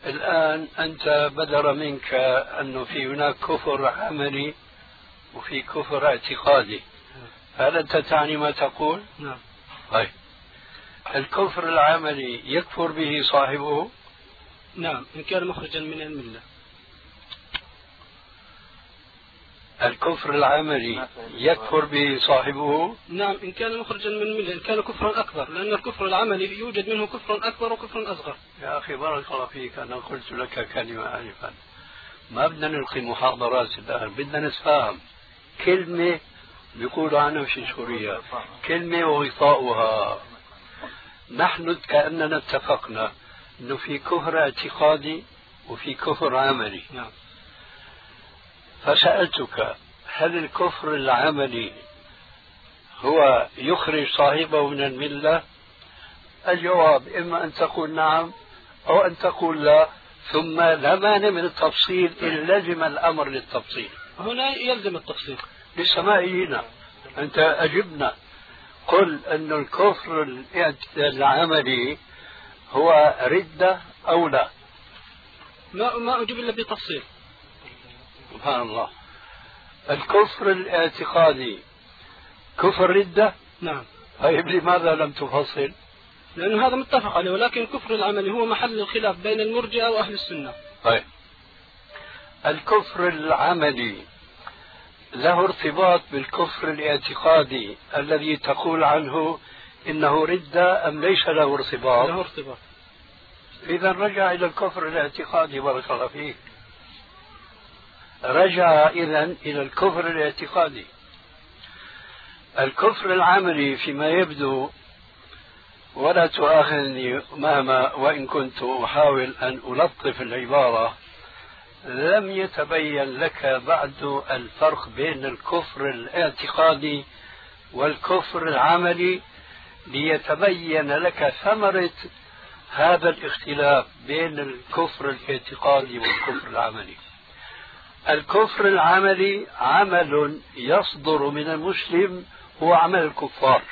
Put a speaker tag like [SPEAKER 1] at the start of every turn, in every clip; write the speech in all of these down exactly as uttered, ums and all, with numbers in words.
[SPEAKER 1] الآن أنت بدر منك أنه في هناك كفر عملي وفي كفر اعتقادي، هل أنت تعني ما تقول؟
[SPEAKER 2] نعم.
[SPEAKER 1] طيب، الكفر العملي يكفر به صاحبه؟
[SPEAKER 2] نعم، إن كان مخرجا من الملة.
[SPEAKER 1] الكفر العملي يكفر به صاحبه؟
[SPEAKER 2] نعم، إن كان مخرجا من الملة، إن كان كفرا أكبر، لأن الكفر العملي يوجد منه كفر أكبر وكفر أصغر.
[SPEAKER 1] يا أخي بارك الله فيك، أنا قلت لك كلمة آنفا، ما بدنا نلقي محاضرات الآن، بدنا نتفاهم. كلمة بيقولوا عنها في سوريا كلمة وغطاؤها. نحن كأننا اتفقنا أنه في كفر اعتقادي وفي كفر عملي.
[SPEAKER 2] نعم.
[SPEAKER 1] فسألتك هل الكفر العملي هو يخرج صاحبه من الملة؟ الجواب إما أن تقول نعم أو أن تقول لا، ثم لا مانع من التفصيل إن لزم الأمر للتفصيل.
[SPEAKER 2] هنا يلزم التفصيل.
[SPEAKER 1] للسماء هنا أنت أجبنا، قل أن الكفر العملي هو ردة أو لا.
[SPEAKER 2] ما ما أجيب إلا بتفصيل.
[SPEAKER 1] سبحان الله. الكفر الاعتقادي كفر ردة؟
[SPEAKER 2] نعم.
[SPEAKER 1] طيب لماذا لم تفصل؟
[SPEAKER 2] لأن هذا متفق عليه، ولكن الكفر العملي هو محل الخلاف بين المرجئة وأهل السنة.
[SPEAKER 1] طيب، الكفر العملي له ارتباط بالكفر الاعتقادي الذي تقول عنه إنه ردة أم ليس له ارتباط؟
[SPEAKER 2] له ارتباط.
[SPEAKER 1] إذا رجع إلى الكفر الاعتقادي، بارك الله فيك، رجع إذن إلى الكفر الاعتقادي. الكفر العملي فيما يبدو، ولا تؤاخذني مهما وإن كنت أحاول أن ألطف العبارة، لم يتبين لك بعد الفرق بين الكفر الاعتقادي والكفر العملي ليتبين لك ثمرة هذا الاختلاف بين الكفر الاعتقادي والكفر العملي. الكفر العملي عمل يصدر من المسلم هو عمل الكفار،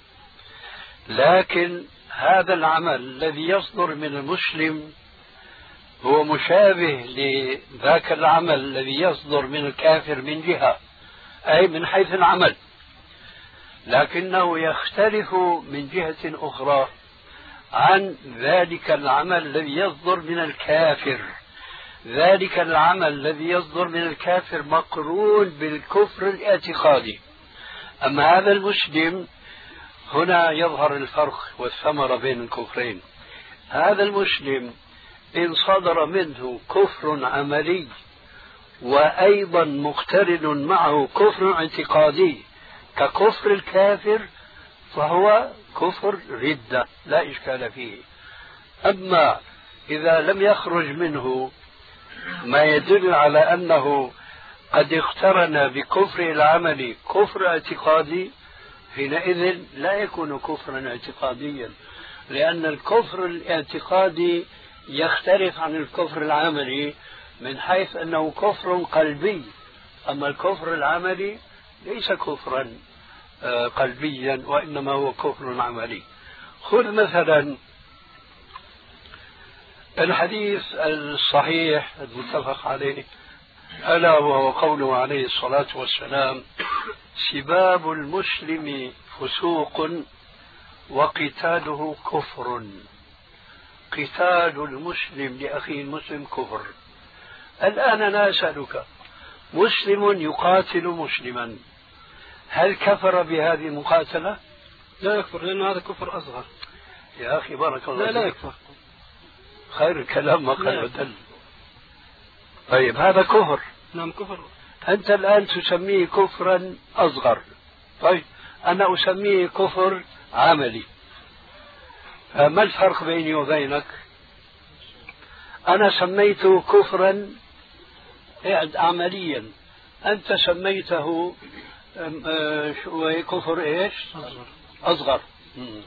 [SPEAKER 1] لكن هذا العمل الذي يصدر من المسلم هو مشابه لذاك العمل الذي يصدر من الكافر من جهة، أي من حيث العمل، لكنه يختلف من جهة أخرى عن ذلك العمل الذي يصدر من الكافر. ذلك العمل الذي يصدر من الكافر مقرون بالكفر الاعتقادي. أما هذا المسلم، هنا يظهر الفرق والثمرة بين الكفرين. هذا المسلم إن صدر منه كفر عملي وأيضا مقترن معه كفر اعتقادي ككفر الكافر، فهو كفر ردة لا إشكال فيه. أما إذا لم يخرج منه ما يدل على أنه قد اقترن بكفر العمل كفر اعتقادي، حينئذ لا يكون كفرا اعتقاديا، لأن الكفر الاعتقادي يختلف عن الكفر العملي من حيث أنه كفر قلبي، أما الكفر العملي ليس كفرا قلبيا وإنما هو كفر عملي. خذ مثلا الحديث الصحيح المتفق عليه، ألا وهو قوله عليه الصلاة والسلام: سباب المسلم فسوق وقتاله كفر. قتال المسلم لأخيه المسلم كفر. الآن أنا أسألك، مسلم يقاتل مسلما، هل كفر بهذه المقاتلة؟
[SPEAKER 2] لا يكفر، لأن هذا كفر أصغر.
[SPEAKER 1] يا أخي بارك الله
[SPEAKER 2] لا
[SPEAKER 1] فيك.
[SPEAKER 2] لا يكفر.
[SPEAKER 1] خير الكلام ما قل ودل. طيب هذا كفر.
[SPEAKER 2] نعم كفر.
[SPEAKER 1] أنت الآن تسميه كفرا أصغر، طيب أنا أسميه كفر عملي، ما الفرق بيني وبينك؟ أنا سميته كفرا عمليا، أنت سميته كفر إيش؟
[SPEAKER 2] أصغر.
[SPEAKER 1] أصغر. مم.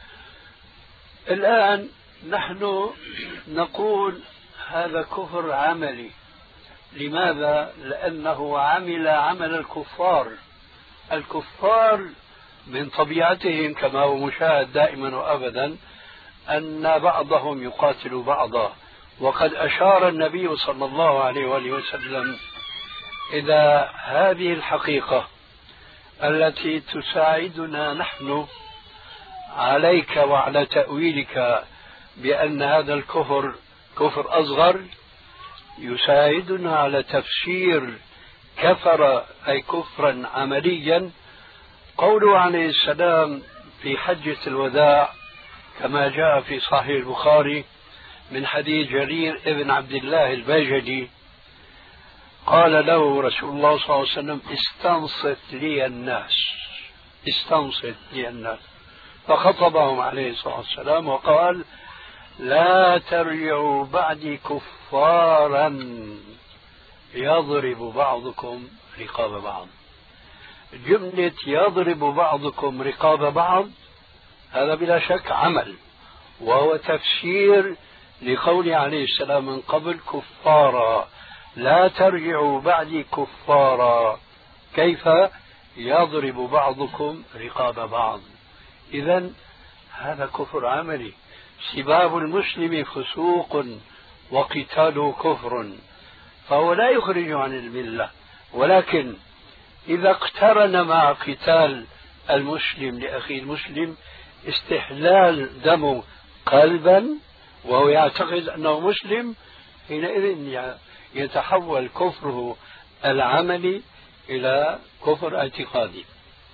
[SPEAKER 1] الآن نحن نقول هذا كفر عملي. لماذا؟ لأنه عمل عمل الكفار. الكفار من طبيعتهم كما هو مشاهد دائما وأبدا أن بعضهم يقاتل بعضا، وقد أشار النبي صلى الله عليه وآله وسلم إلى هذه الحقيقة التي تساعدنا نحن عليك وعلى تأويلك بأن هذا الكفر كفر أصغر، يساعدنا على تفسير كفر أي كفرا عمليا قوله عليه السلام في حجة الوداع كما جاء في صحيح البخاري من حديث جرير ابن عبد الله البجلي قال له رسول الله صلى الله عليه وسلم استنصت لي الناس، استنصت لي الناس، فخطبهم عليه الصلاة والسلام وقال لا ترجعوا بعدي كفارا يضرب بعضكم رقاب بعض. جملة يضرب بعضكم رقاب بعض هذا بلا شك عمل، وهو تفسير لقول عليه السلام من قبل كفارا، لا ترجعوا بعدي كفارا، كيف يضرب بعضكم رقاب بعض. إذن هذا كفر عملي، سباب المسلم فسوق وقتاله كفر، فهو لا يخرج عن الملة، ولكن إذا اقترن مع قتال المسلم لأخيه المسلم استحلال دمه قلبا وهو يعتقد أنه مسلم، حينئذ يتحول كفره العملي إلى كفر اعتقادي.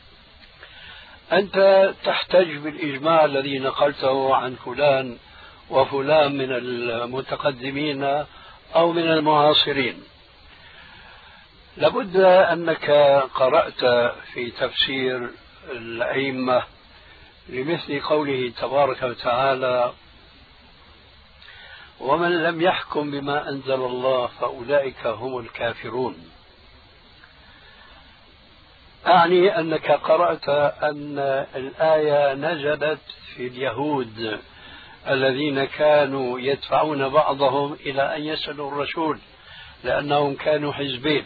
[SPEAKER 1] أنت تحتج بالإجماع الذي نقلته عن فلان وفلان من المتقدمين أو من المعاصرين. لابد أنك قرأت في تفسير الأئمة لمثل قوله تبارك وتعالى ومن لم يحكم بما أنزل الله فأولئك هم الكافرون. أعني أنك قرأت أن الآية نزلت في اليهود الذين كانوا يدفعون بعضهم إلى أن يسألوا الرسول لأنهم كانوا حزبين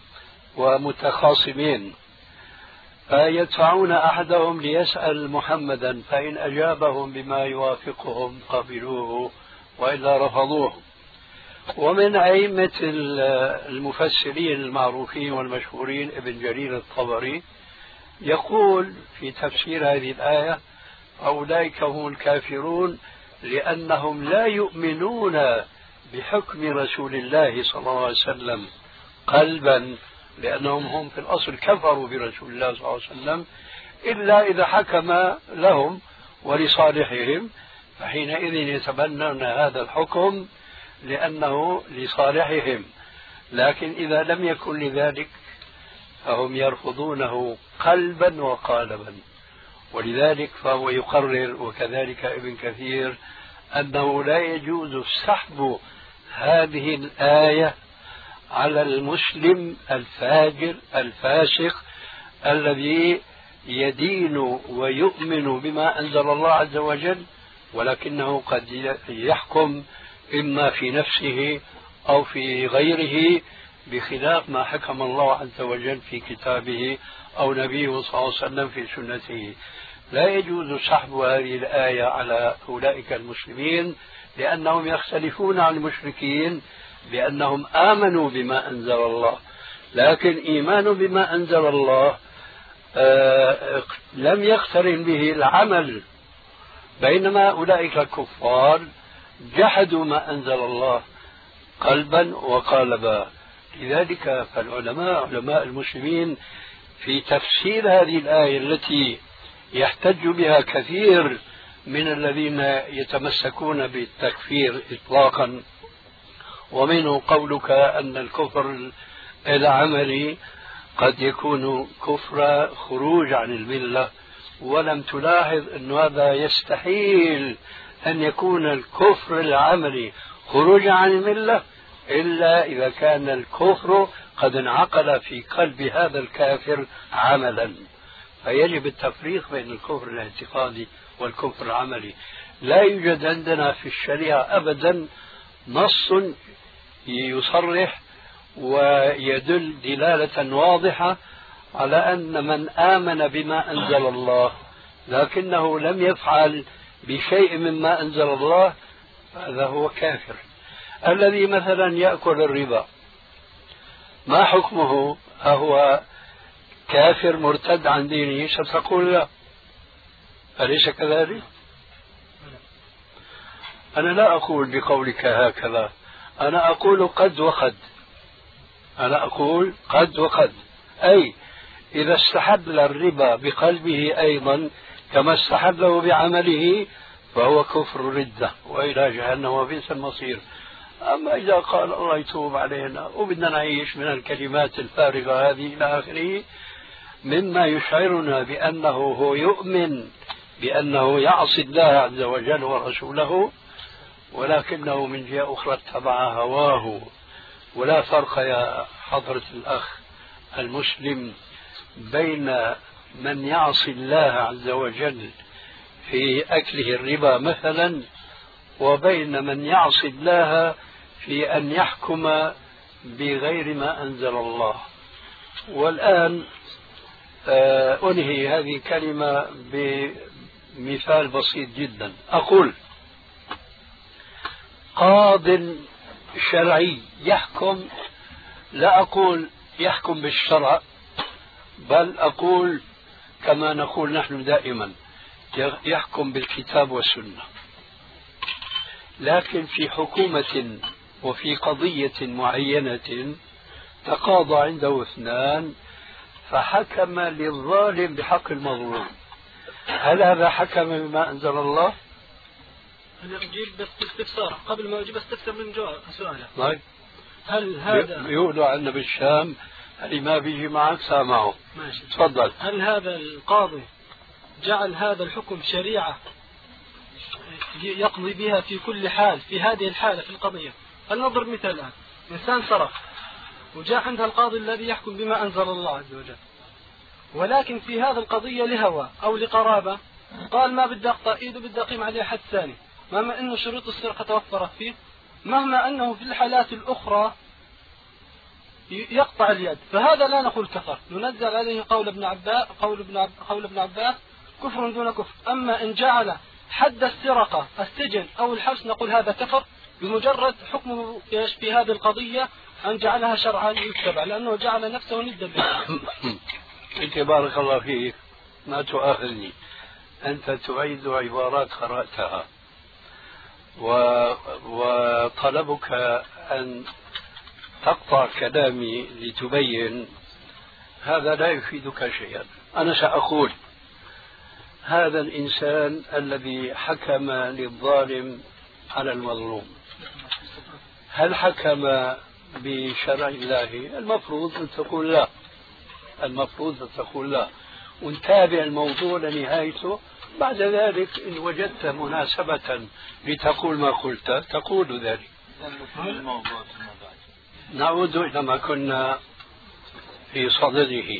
[SPEAKER 1] ومتخاصمين، فيدفعون أحدهم ليسأل محمدا فإن أجابهم بما يوافقهم قبلوه وإلا رفضوه. ومن أئمة المفسرين المعروفين والمشهورين ابن جرير الطبري يقول في تفسير هذه الآية أولئك هم الكافرون لأنهم لا يؤمنون بحكم رسول الله صلى الله عليه وسلم قلبا، لأنهم هم في الأصل كفروا برسول الله صلى الله عليه وسلم إلا إذا حكم لهم ولصالحهم، فحينئذ يتبنون هذا الحكم لأنه لصالحهم، لكن إذا لم يكن لذلك فهم يرفضونه قلبا وقالبا. ولذلك فهو يقرر وكذلك ابن كثير أنه لا يجوز سحب هذه الآية على المسلم الفاجر الفاسق الذي يدين ويؤمن بما أنزل الله عز وجل، ولكنه قد يحكم إما في نفسه أو في غيره بخلاف ما حكم الله عز وجل في كتابه أو نبيه صلى الله عليه وسلم في سنته. لا يجوز سحب هذه الآية على أولئك المسلمين لأنهم يختلفون عن المشركين بأنهم آمنوا بما أنزل الله، لكن إيمان بما أنزل الله آه لم يقترن به العمل، بينما أولئك الكفار جحدوا ما أنزل الله قلبا وقالبا. لذلك فالعلماء علماء المسلمين في تفسير هذه الآية التي يحتج بها كثير من الذين يتمسكون بالتكفير إطلاقا، ومنه قولك أن الكفر العملي قد يكون كفر خروج عن الملة، ولم تلاحظ أن هذا يستحيل أن يكون الكفر العملي خروج عن الملة إلا إذا كان الكفر قد انعقد في قلب هذا الكافر عملا، فيجب التفريق بين الكفر الاعتقادي والكفر العملي. لا يوجد عندنا في الشريعة أبدا نص يصرح ويدل دلالة واضحة على أن من آمن بما أنزل الله لكنه لم يفعل بشيء مما أنزل الله هذا هو كافر. الذي مثلا يأكل الربا ما حكمه؟ أهو كافر مرتد عن دينه؟ ستقول لا، أليس كذلك؟ أنا لا أقول بقولك هكذا، أنا أقول قد وقد، أنا أقول قد وقد، أي إذا استحل الربا بقلبه أيضا كما استحله بعمله فهو كفر ردة وإلى جهنم وبئس المصير. أما إذا قال الله يتوب علينا وبدنا نعيش من الكلمات الفارغة هذه إلى آخره مما يشعرنا بأنه هو يؤمن بأنه يعصي الله عز وجل ورسوله، ولكنه من جهة أخرى اتبع هواه. ولا فرق يا حضرة الأخ المسلم بين من يعصي الله عز وجل في أكله الربا مثلا وبين من يعصي الله في أن يحكم بغير ما أنزل الله. والآن أنهي هذه الكلمة بمثال بسيط جدا، أقول قاض شرعي يحكم، لا أقول يحكم بالشرع بل أقول كما نقول نحن دائما يحكم بالكتاب والسنة، لكن في حكومة وفي قضية معينة تقاضى عنده اثنان فحكم للظالم بحق المظلوم، هل هذا حكم بما أنزل الله؟
[SPEAKER 2] أنا أجيب بس استفسار قبل ما أجيب استفسر من جواب سؤاله.
[SPEAKER 1] طيب
[SPEAKER 2] هل هذا
[SPEAKER 1] يقولوا عنا بالشام اللي ما بيجي معك سامعه.
[SPEAKER 2] ماشي
[SPEAKER 1] تفضل.
[SPEAKER 2] هل هذا القاضي جعل هذا الحكم شريعة يقضي بها في كل حال في هذه الحالة في القضية؟ فلنضرب مثال الآن، إنسان سرق وجاء عندها القاضي الذي يحكم بما أنزل الله عز وجل، ولكن في هذه القضية لهوى أو لقرابة قال ما بدي أقطع إيده بدي أقيم عليه حد ثاني، مهما أنه شروط السرقة توفرت فيه، مهما أنه في الحالات الأخرى يقطع اليد، فهذا لا نقول كفر، ننزل عليه قول ابن عباس قول ابن عب... قول ابن عباس كفر دون كفر. أما إن جعل حد السرقة السجن أو الحبس نقول هذا كفر بمجرد حكمه في هذه القضية أن جعلها شرعا يتبع لأنه جعل نفسه ندا به.
[SPEAKER 1] أنت بارك الله فيك ما تؤاخذني، أنت تعيد عبارات قرأتها و... وطلبك أن تقطع كلامي لتبين، هذا لا يفيدك شيئا. أنا سأقول هذا الإنسان الذي حكم للظالم على المظلوم هل حكم بشرع الله؟ المفروض أن تقول لا، المفروض أن تقول لا ونتابع الموضوع لنهايته. بعد ذلك إن وجدت مناسبة لتقول ما قلت تقول ذلك. نعود إلى ما كنا في صدده.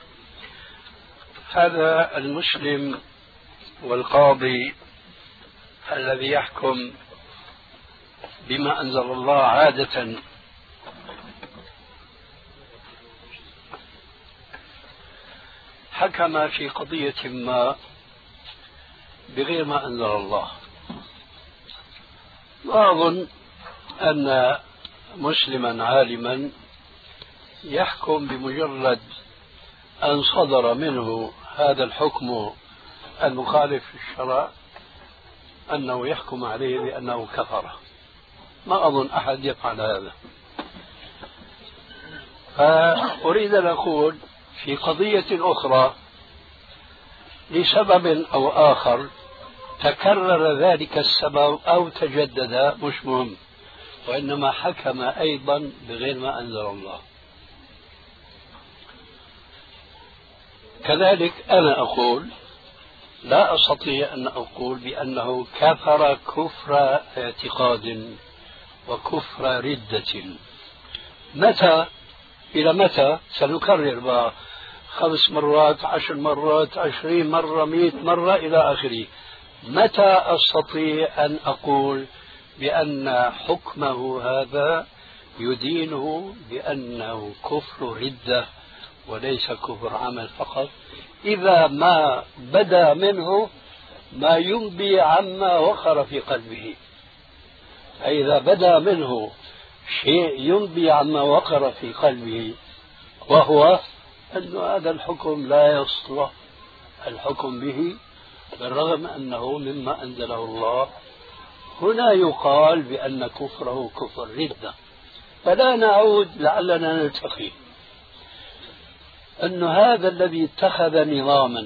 [SPEAKER 1] هذا المسلم والقاضي الذي يحكم بما أنزل الله عادة حكم في قضية ما بغير ما أنزل الله. وأظن أن مسلما عالما يحكم بمجرد أن صدر منه هذا الحكم المخالف للشرع أنه يحكم عليه بأنه كفر. ما أظن أحد يفعل هذا. فأريد أن أقول في قضية أخرى لسبب أو آخر تكرر ذلك السبب أو تجدد مش مهم، وإنما حكم أيضا بغير ما أنزل الله. كذلك أنا أقول لا أستطيع أن أقول بأنه كفر كفر اعتقاد وكفر ردة. متى إلى متى؟ سنكرر بقى خمس مرات عشر مرات عشرين مرة مئة مرة إلى آخره. متى أستطيع أن أقول بأن حكمه هذا يدينه بأنه كفر ردة وليس كفر عمل فقط؟ إذا ما بدا منه ما ينبي عما وقر في قلبه. فإذا بدا منه شيء ينبي عما وقر في قلبه، وهو أن هذا الحكم لا يصلح الحكم به بالرغم أنه مما أنزله الله، هنا يقال بأن كفره كفر ردة. فلا نعود، لعلنا نلتقي أن هذا الذي اتخذ نظاما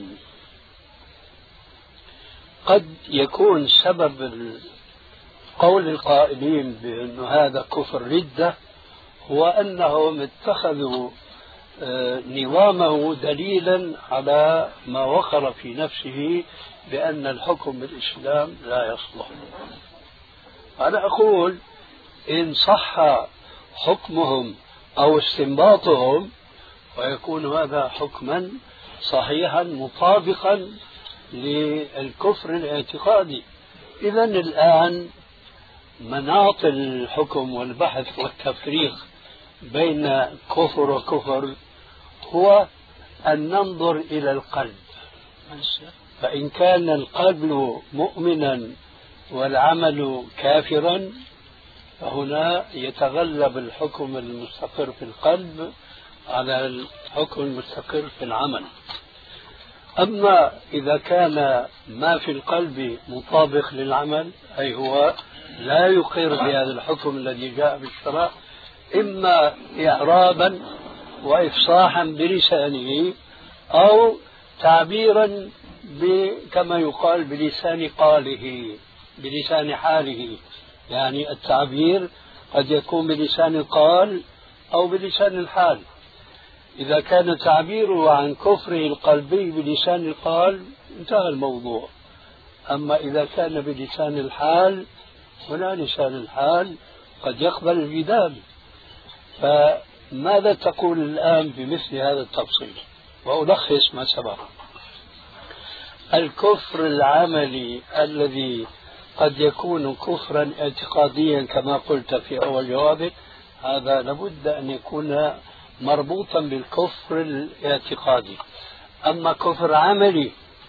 [SPEAKER 1] قد يكون سبب قول القائلين بأن هذا كفر ردة هو أنهم اتخذوا نظامه دليلا على ما وقر في نفسه بأن الحكم بالإسلام لا يصلح. أنا أقول إن صح حكمهم أو استنباطهم ويكون هذا حكما صحيحا مطابقا للكفر الاعتقادي. إذن الآن مناط الحكم والبحث والتفريق بين كفر وكفر هو أن ننظر إلى القلب، فإن كان القلب مؤمنا والعمل كافرا فهنا يتغلب الحكم المستقر في القلب على الحكم المستقر في العمل. أما إذا كان ما في القلب مطابق للعمل، أي هو لا يقر بهذا الحكم الذي جاء بالشرع، إما إعرابا وإفصاحا بلسانه أو تعبيرا كما يقال بلسان قاله بلسان حاله. يعني التعبير قد يكون بلسان القال أو بلسان الحال. إذا كان تعبيره عن كفره القلبي بلسان القال انتهى الموضوع. أما إذا كان بلسان الحال، هنا لسان الحال قد يقبل الجدال. فماذا تقول الآن بمثل هذا التفصيل؟ وألخص ما سبق. الكفر العملي الذي قد يكون كفرا اعتقاديا كما قلت في أول جوابك، هذا لابد أن يكون مربوطا بالكفر الاعتقادي. أما كفر عملي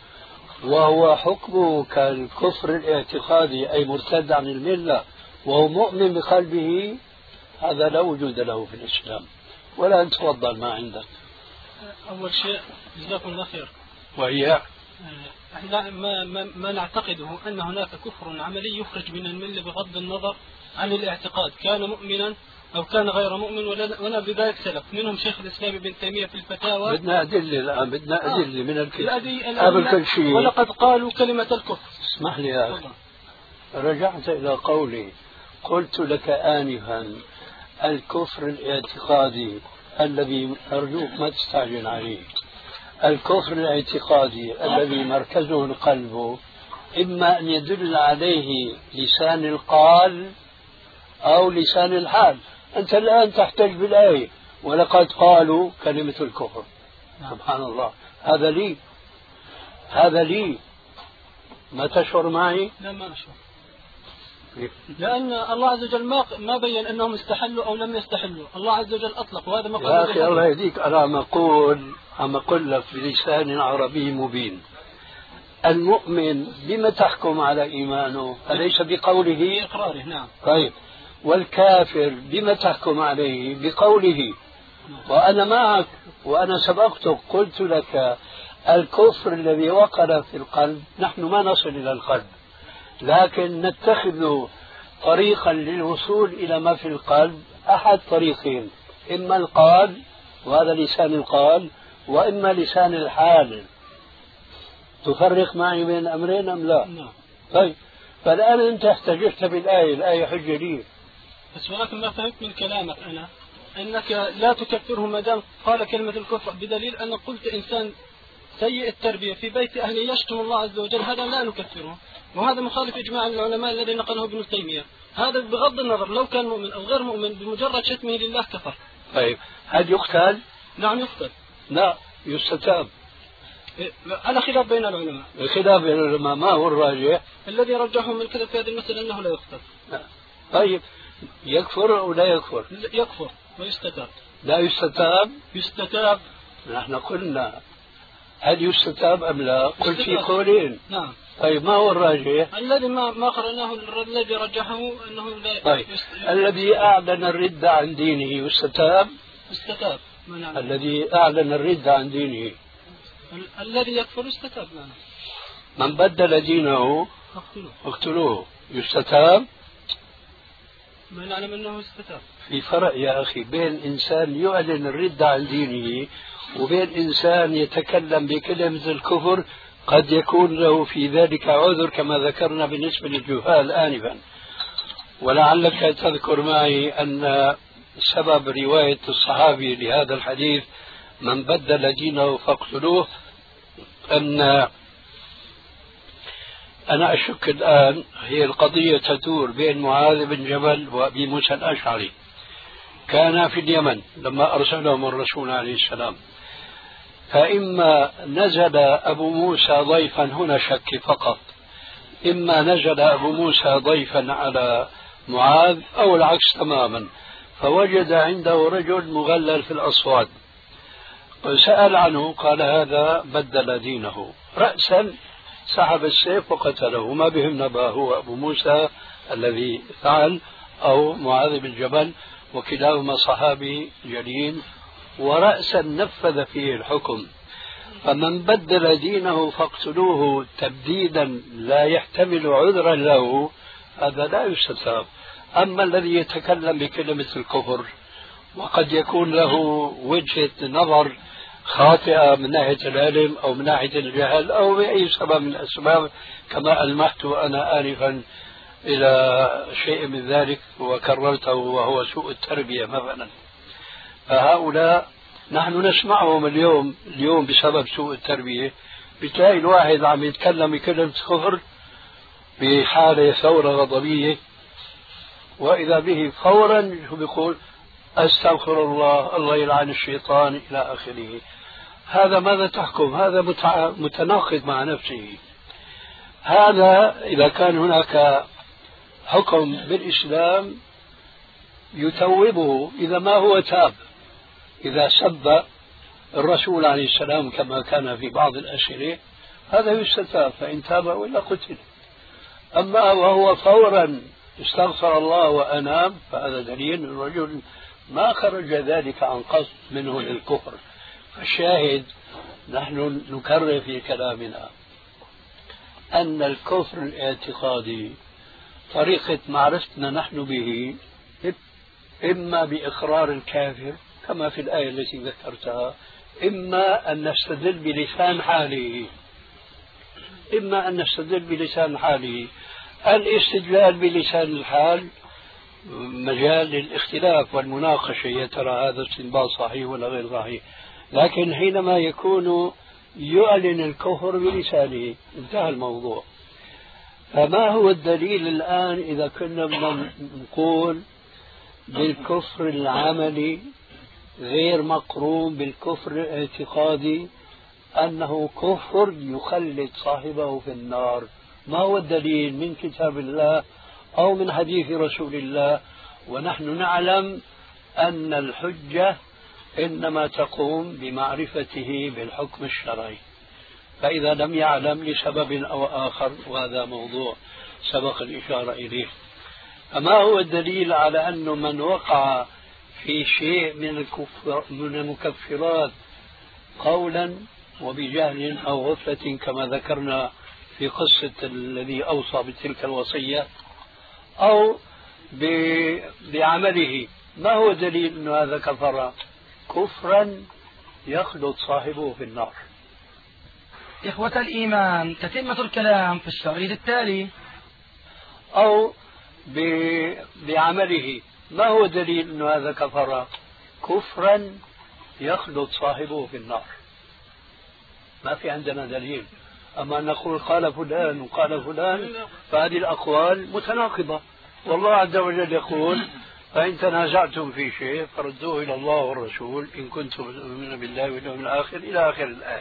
[SPEAKER 1] وهو حكمه كالكفر الاعتقادي أي مرتد عن الملة وهو مؤمن بقلبه، هذا لا وجود له في الإسلام. ولا أن تفضل ما عندك.
[SPEAKER 2] أول شيء جزاكم الله خير.
[SPEAKER 1] وهي
[SPEAKER 2] احنا ما, ما, ما نعتقده أن هناك كفر عملي يخرج من الملة بغض النظر عن الاعتقاد، كان مؤمنا أو كان غير مؤمن. ولا بذلك سلف منهم شيخ الإسلام ابن تيمية في الفتاوى.
[SPEAKER 1] بدنا أدلة الآن، بدنا أدلة من الكتاب
[SPEAKER 2] قبل كل شيء. ولقد قالوا كلمة الكفر.
[SPEAKER 1] اسمح لي يا أخي، رجعت إلى قولي، قلت لك آنفا الكفر الاعتقادي الذي أرجوك ما تستعجل عليه. الكفر الاعتقادي الذي مركزه القلب إما أن يدل عليه لسان القال أو لسان الحال. أنت الآن تحتج بالآية ولقد قالوا كلمة الكفر. سبحان الله، هذا لي هذا لي ما تشعر معي؟
[SPEAKER 2] لا ما أشعر، لأن الله عز وجل ما ما بين أنهم استحلوا أو لم يستحلوا. الله عز وجل أطلق، وهذا ما قال.
[SPEAKER 1] يا أخي الله يهديك، أنا عم أقول عم أقول لك بلسان عربي مبين. المؤمن بما تحكم على إيمانه؟ أليس بقوله؟
[SPEAKER 2] بإقراره. نعم.
[SPEAKER 1] طيب، والكافر بما تحكم عليه؟ بقوله. وأنا معك، وأنا سبقتك قلت لك الكفر الذي وقر في القلب نحن ما نصل إلى القلب، لكن نتخذ طريقا للوصول إلى ما في القلب. أحد طريقين، إما القال وهذا لسان القال، وإما لسان الحال. تفرق معي بين الأمرين أم لا؟
[SPEAKER 2] نعم.
[SPEAKER 1] طيب، فالآن أنت احتججت بالآية، الآية حجة لي.
[SPEAKER 2] بس ولكن ما فهمت من كلامك أنا أنك لا تكفره ما دام قال كلمة الكفر، بدليل أن قلت إنسان سيء التربية في بيت أهله يشتم الله عز وجل، هذا لا نكفره، وهذا مخالف إجماع العلماء الذي نقله ابن تيمية. هذا بغض النظر لو كان مؤمن أو غير مؤمن، بمجرد شتمه لله كفر.
[SPEAKER 1] طيب، هل يقتل؟
[SPEAKER 2] نعم يقتل.
[SPEAKER 1] لا، يستتاب.
[SPEAKER 2] على خلاف بين العلماء.
[SPEAKER 1] الخلاف بين العلماء ما هو الراجح؟
[SPEAKER 2] الذي رجحهم من كذا في هذه المسألة أنه لا يقتل.
[SPEAKER 1] لا. طيب، يكفر أو لا يكفر؟
[SPEAKER 2] يكفر ويستتاب.
[SPEAKER 1] لا يستتاب؟
[SPEAKER 2] يستتاب.
[SPEAKER 1] نحن قلنا هل يستتاب أم لا؟ قلت في قولين.
[SPEAKER 2] نعم.
[SPEAKER 1] طيب ما هو الراجح؟
[SPEAKER 2] الذي ما ما قرأناه الذي رجحه أنه لا.
[SPEAKER 1] طيب الذي أعلن الردة عن دينه يستتاب؟
[SPEAKER 2] يستتاب.
[SPEAKER 1] الذي أعلن الردة عن دينه
[SPEAKER 2] ال- الذي يكفر يستتاب.
[SPEAKER 1] من بدل دينه
[SPEAKER 2] اقتلوه.
[SPEAKER 1] اقتلوه يستتاب؟
[SPEAKER 2] ما نعلم أنه يستتاب.
[SPEAKER 1] في فرق يا أخي بين إنسان يعلن الردة عن دينه وبين إنسان يتكلم بكلمة الكفر قد يكون له في ذلك عذر كما ذكرنا بالنسبة للجهال آنفا. ولعلك تذكر معي أن سبب رواية الصحابي لهذا الحديث من بدل دينه فاقتلوه أن أنا أشك الآن هي القضية تدور بين معاذ بن جبل وأبي موسى الأشعري. كان في اليمن لما أرسلهم الرسول عليه السلام، فإما نزل أبو موسى ضيفا، هنا شك فقط، إما نزل أبو موسى ضيفا على معاذ أو العكس تماما، فوجد عنده رجل مغلل في الأصوات، سأل عنه قال هذا بدل دينه، رأسا سحب السيف وقتله. ما بهم نبأ هو أبو موسى الذي فعل أو معاذ بن جبل، وكلاهما صحابي جليل، ورأسا نفذ فيه الحكم. فمن بدل دينه فاقتلوه تبديدا لا يحتمل عذرا له هذا لا يستتاب. أما الذي يتكلم بكلمة الكفر وقد يكون له وجهة نظر خاطئة من ناحية العلم أو من ناحية الجهل أو بأي سبب من الأسباب كما ألمحت أنا آنفا إلى شيء من ذلك وكررته وهو سوء التربية مثلا، فهؤلاء نحن نسمعهم اليوم اليوم بسبب سوء التربية. بتلاقي الواحد عم يتكلم بكلمة كفر بحالة ثورة غضبية، وإذا به فورا شو بيقول أستغفر الله، الله يلعن الشيطان إلى آخره. هذا ماذا تحكم؟ هذا متناقض مع نفسه. هذا إذا كان هناك حكم بالإسلام يتوبه، إذا ما هو تاب، إذا سب الرسول عليه السلام كما كان في بعض الأسئلة هذا يستتاب، فإن تاب وإلا قتل. أما وهو فورا استغفر الله وأناب فهذا دليل الرجل ما خرج ذلك عن قصد منه للكفر. فالشاهد نحن نكرر في كلامنا أن الكفر الاعتقادي طريقة معرفتنا نحن به إما بإقرار الكافر كما في الآية التي ذكرتها، إما أن نستدل بلسان حاله إما أن نستدل بلسان حاله. الاستدلال بلسان الحال مجال للاختلاف والمناقشة، يا ترى هذا استنباط صحيح ولا غير صحيح، لكن حينما يكون يعلن الكفر بلسانه انتهى الموضوع. فما هو الدليل الآن إذا كنا نقول بالكفر العملي غير مقرون بالكفر الاعتقادي أنه كفر يخلد صاحبه في النار؟ ما هو الدليل من كتاب الله أو من حديث رسول الله؟ ونحن نعلم أن الحجة إنما تقوم بمعرفته بالحكم الشرعي، فإذا لم يعلم لسبب أو آخر وهذا موضوع سبق الإشارة إليه. فما هو الدليل على أنه من وقع في شيء من الكفر من المكفرات قولا وبجهل أو غفلة كما ذكرنا في قصة الذي أوصى بتلك الوصية أو بعمله، ما هو دليل أن هذا كفر كفرا يخلد صاحبه في النار؟
[SPEAKER 2] إخوة الإيمان، تتمة الكلام في الشريط التالي.
[SPEAKER 1] أو بعمله، ما هو دليل أن هذا كفر كفرا يخلد صاحبه في النار؟ ما في عندنا دليل. أما نقول قال فلان وقال فلان فهذه الأقوال متناقضة، والله عز وجل يقول فإن تنازعتم في شيء فردوه إلى الله والرسول إن كنتم تؤمنون بالله واليوم الآخر إلى آخر الآية.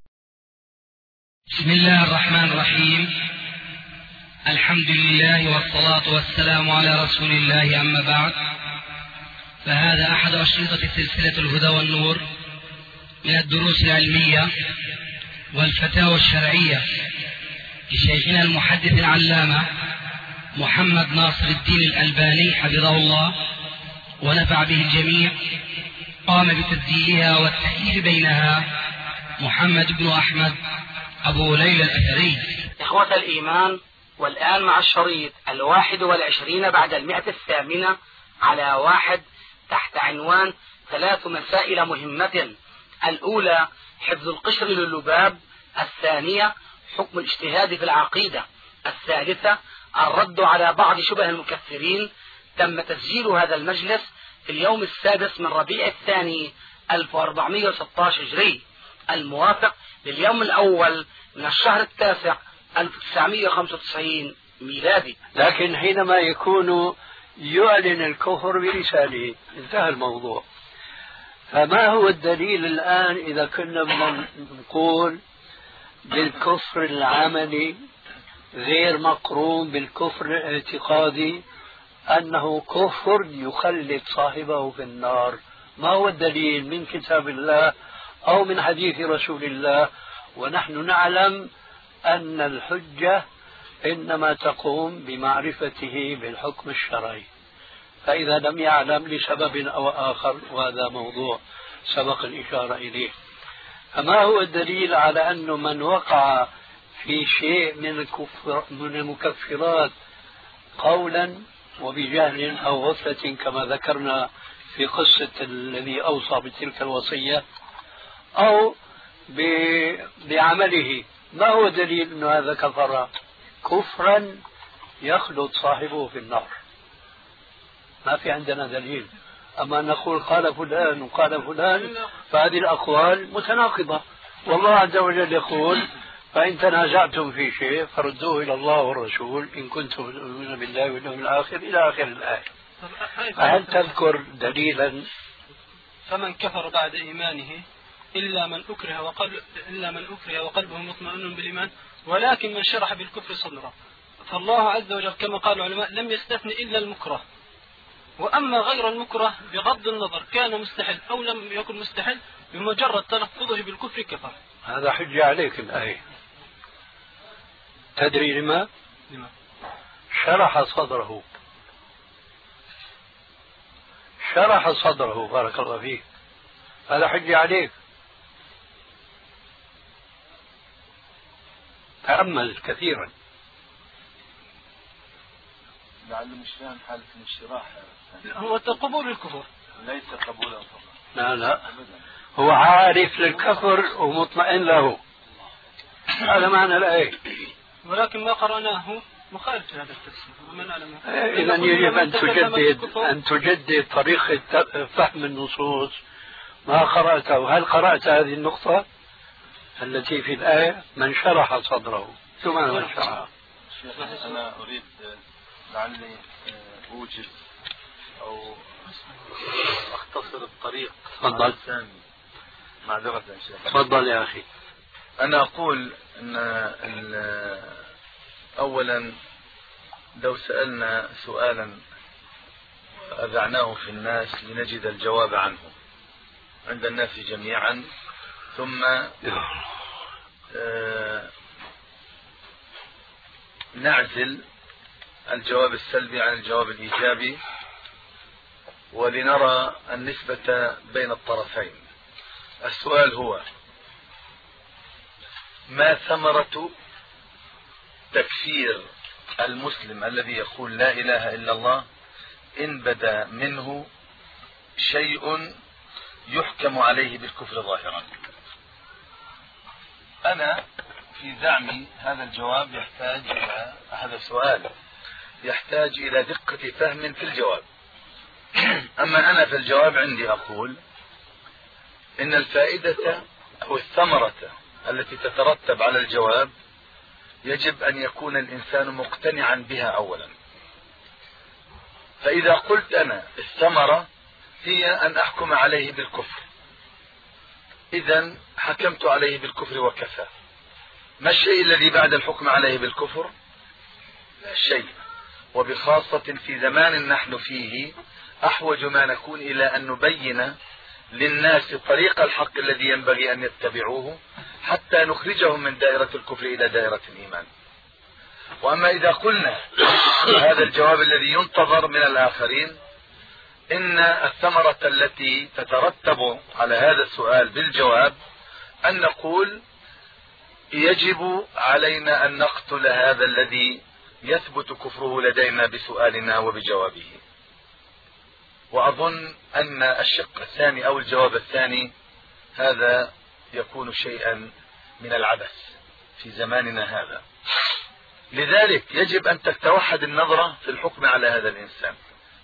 [SPEAKER 3] بسم الله الرحمن الرحيم. الحمد لله والصلاة والسلام على رسول الله، أما بعد، فهذا أحد أشرطة سلسلة الهدى والنور من الدروس العلمية والفتاوى الشرعية لشيخنا المحدث العلامة محمد ناصر الدين الألباني حفظه الله ونفع به الجميع، قام بتسجيلها والتأليف بينها محمد بن أحمد أبو ليلى الأثري.
[SPEAKER 4] إخوة الإيمان، والآن مع الشريط الواحد والعشرين بعد المئة الثامنة على واحد تحت عنوان ثلاث مسائل مهمة: الأولى حفظ القشر للباب، الثانية حكم الاجتهاد في العقيدة، الثالثة الرد على بعض شبه المكفرين. تم تسجيل هذا المجلس في اليوم السادس من ربيع الثاني ألف وأربعمائة وستة عشر هجري، الموافق لليوم الأول من الشهر التاسع ألف وتسعمائة وخمسة وتسعين ميلادي.
[SPEAKER 1] لكن حينما يكون يعلن الكفر بلسانه انتهى الموضوع. فما هو الدليل الآن إذا كنا نقول بالكفر العملي غير مقرون بالكفر الاعتقادي أنه كفر يخلد صاحبه في النار؟ ما هو الدليل من كتاب الله أو من حديث رسول الله؟ ونحن نعلم أن الحجة إنما تقوم بمعرفته بالحكم الشرعي، فإذا لم يعلم لسبب أو آخر، وهذا موضوع سبق الإشارة إليه. فما هو الدليل على أن من وقع في شيء من الكفر من المكفرات قولا وبجهل أو غفلة كما ذكرنا في قصة الذي أوصى بتلك الوصية أو بعمله، ما هو دليل أن هذا كفر كفرا يخلد صاحبه في النار؟ ما في عندنا دليل. أما نقول قال فلان وقال فلان فهذه الأقوال متناقضة، والله عز وجل يقول: فإن تنازعتم في شيء فردوه إلى الله والرسول إن كنتم تؤمنون بالله واليوم الآخر إلى آخر الآية. فهل تذكر دليلا؟
[SPEAKER 2] فمن كفر بعد إيمانه إلا من أكره وقلب إلا من أكره وقلبه مطمئن بالإيمان ولكن من شرح بالكفر صدره. فالله عز وجل كما قال العلماء لم يستثن إلا المكره، وأما غير المكره بغض النظر كان مستحل أو لم يكن مستحل بمجرد تلفظه بالكفر كفر.
[SPEAKER 1] هذا حجة عليك الآية. تدري لما؟
[SPEAKER 2] لما؟
[SPEAKER 1] شرح صدره شرح صدره بارك الله فيك، هذا حجة عليك. تأمل كثيرا.
[SPEAKER 5] لعله مش فاهم حالة الانشراح.
[SPEAKER 2] هو قبول الكفر
[SPEAKER 5] ليس قبولا فقط.
[SPEAKER 1] لا لا، هو عارف للكفر ومطمئن له، هذا معنى الآية.
[SPEAKER 2] ولكن ما قرأناه مخالف لهذا التفسير ومن أعلم.
[SPEAKER 1] إذا يجب أن تجدد أن تجدد طريقة فهم النصوص. ما قرأته؟ هل قرأت هذه النقطة التي في الآية من شرح صدره؟ ثم من شرح.
[SPEAKER 5] أنا أريد لعلي أوجد أو أختصر الطريق.
[SPEAKER 1] تفضل.
[SPEAKER 5] معذرة يا شيخ.
[SPEAKER 1] تفضل يا أخي.
[SPEAKER 5] أنا أقول أن أولا لو سألنا سؤالا أذعناه في الناس لنجد الجواب عنه عند الناس جميعا، ثم آه نعزل الجواب السلبي عن الجواب الإيجابي ولنرى النسبة بين الطرفين. السؤال هو: ما ثمرة تكفير المسلم الذي يقول لا إله إلا الله إن بدا منه شيء يحكم عليه بالكفر ظاهرا؟ أنا في زعمي هذا الجواب يحتاج إلى هذا السؤال يحتاج إلى دقة فهم في الجواب. أما أنا في الجواب عندي أقول إن الفائدة أو الثمرة التي تترتب على الجواب يجب أن يكون الإنسان مقتنعا بها أولا. فإذا قلت أنا الثمرة هي أن أحكم عليه بالكفر، إذن حكمت عليه بالكفر وكفى. ما الشيء الذي بعد الحكم عليه بالكفر؟ لا شيء، وبخاصة في زمان نحن فيه أحوج ما نكون إلى أن نبين للناس طريق الحق الذي ينبغي أن يتبعوه حتى نخرجهم من دائرة الكفر إلى دائرة الإيمان. وأما إذا قلنا هذا الجواب الذي ينتظر من الآخرين، إن الثمرة التي تترتب على هذا السؤال بالجواب أن نقول يجب علينا أن نقتل هذا الذي يثبت كفره لدينا بسؤالنا وبجوابه. وأظن أن الشق الثاني أو الجواب الثاني هذا يكون شيئا من العبث في زماننا هذا. لذلك يجب أن تتوحد النظرة في الحكم على هذا الإنسان.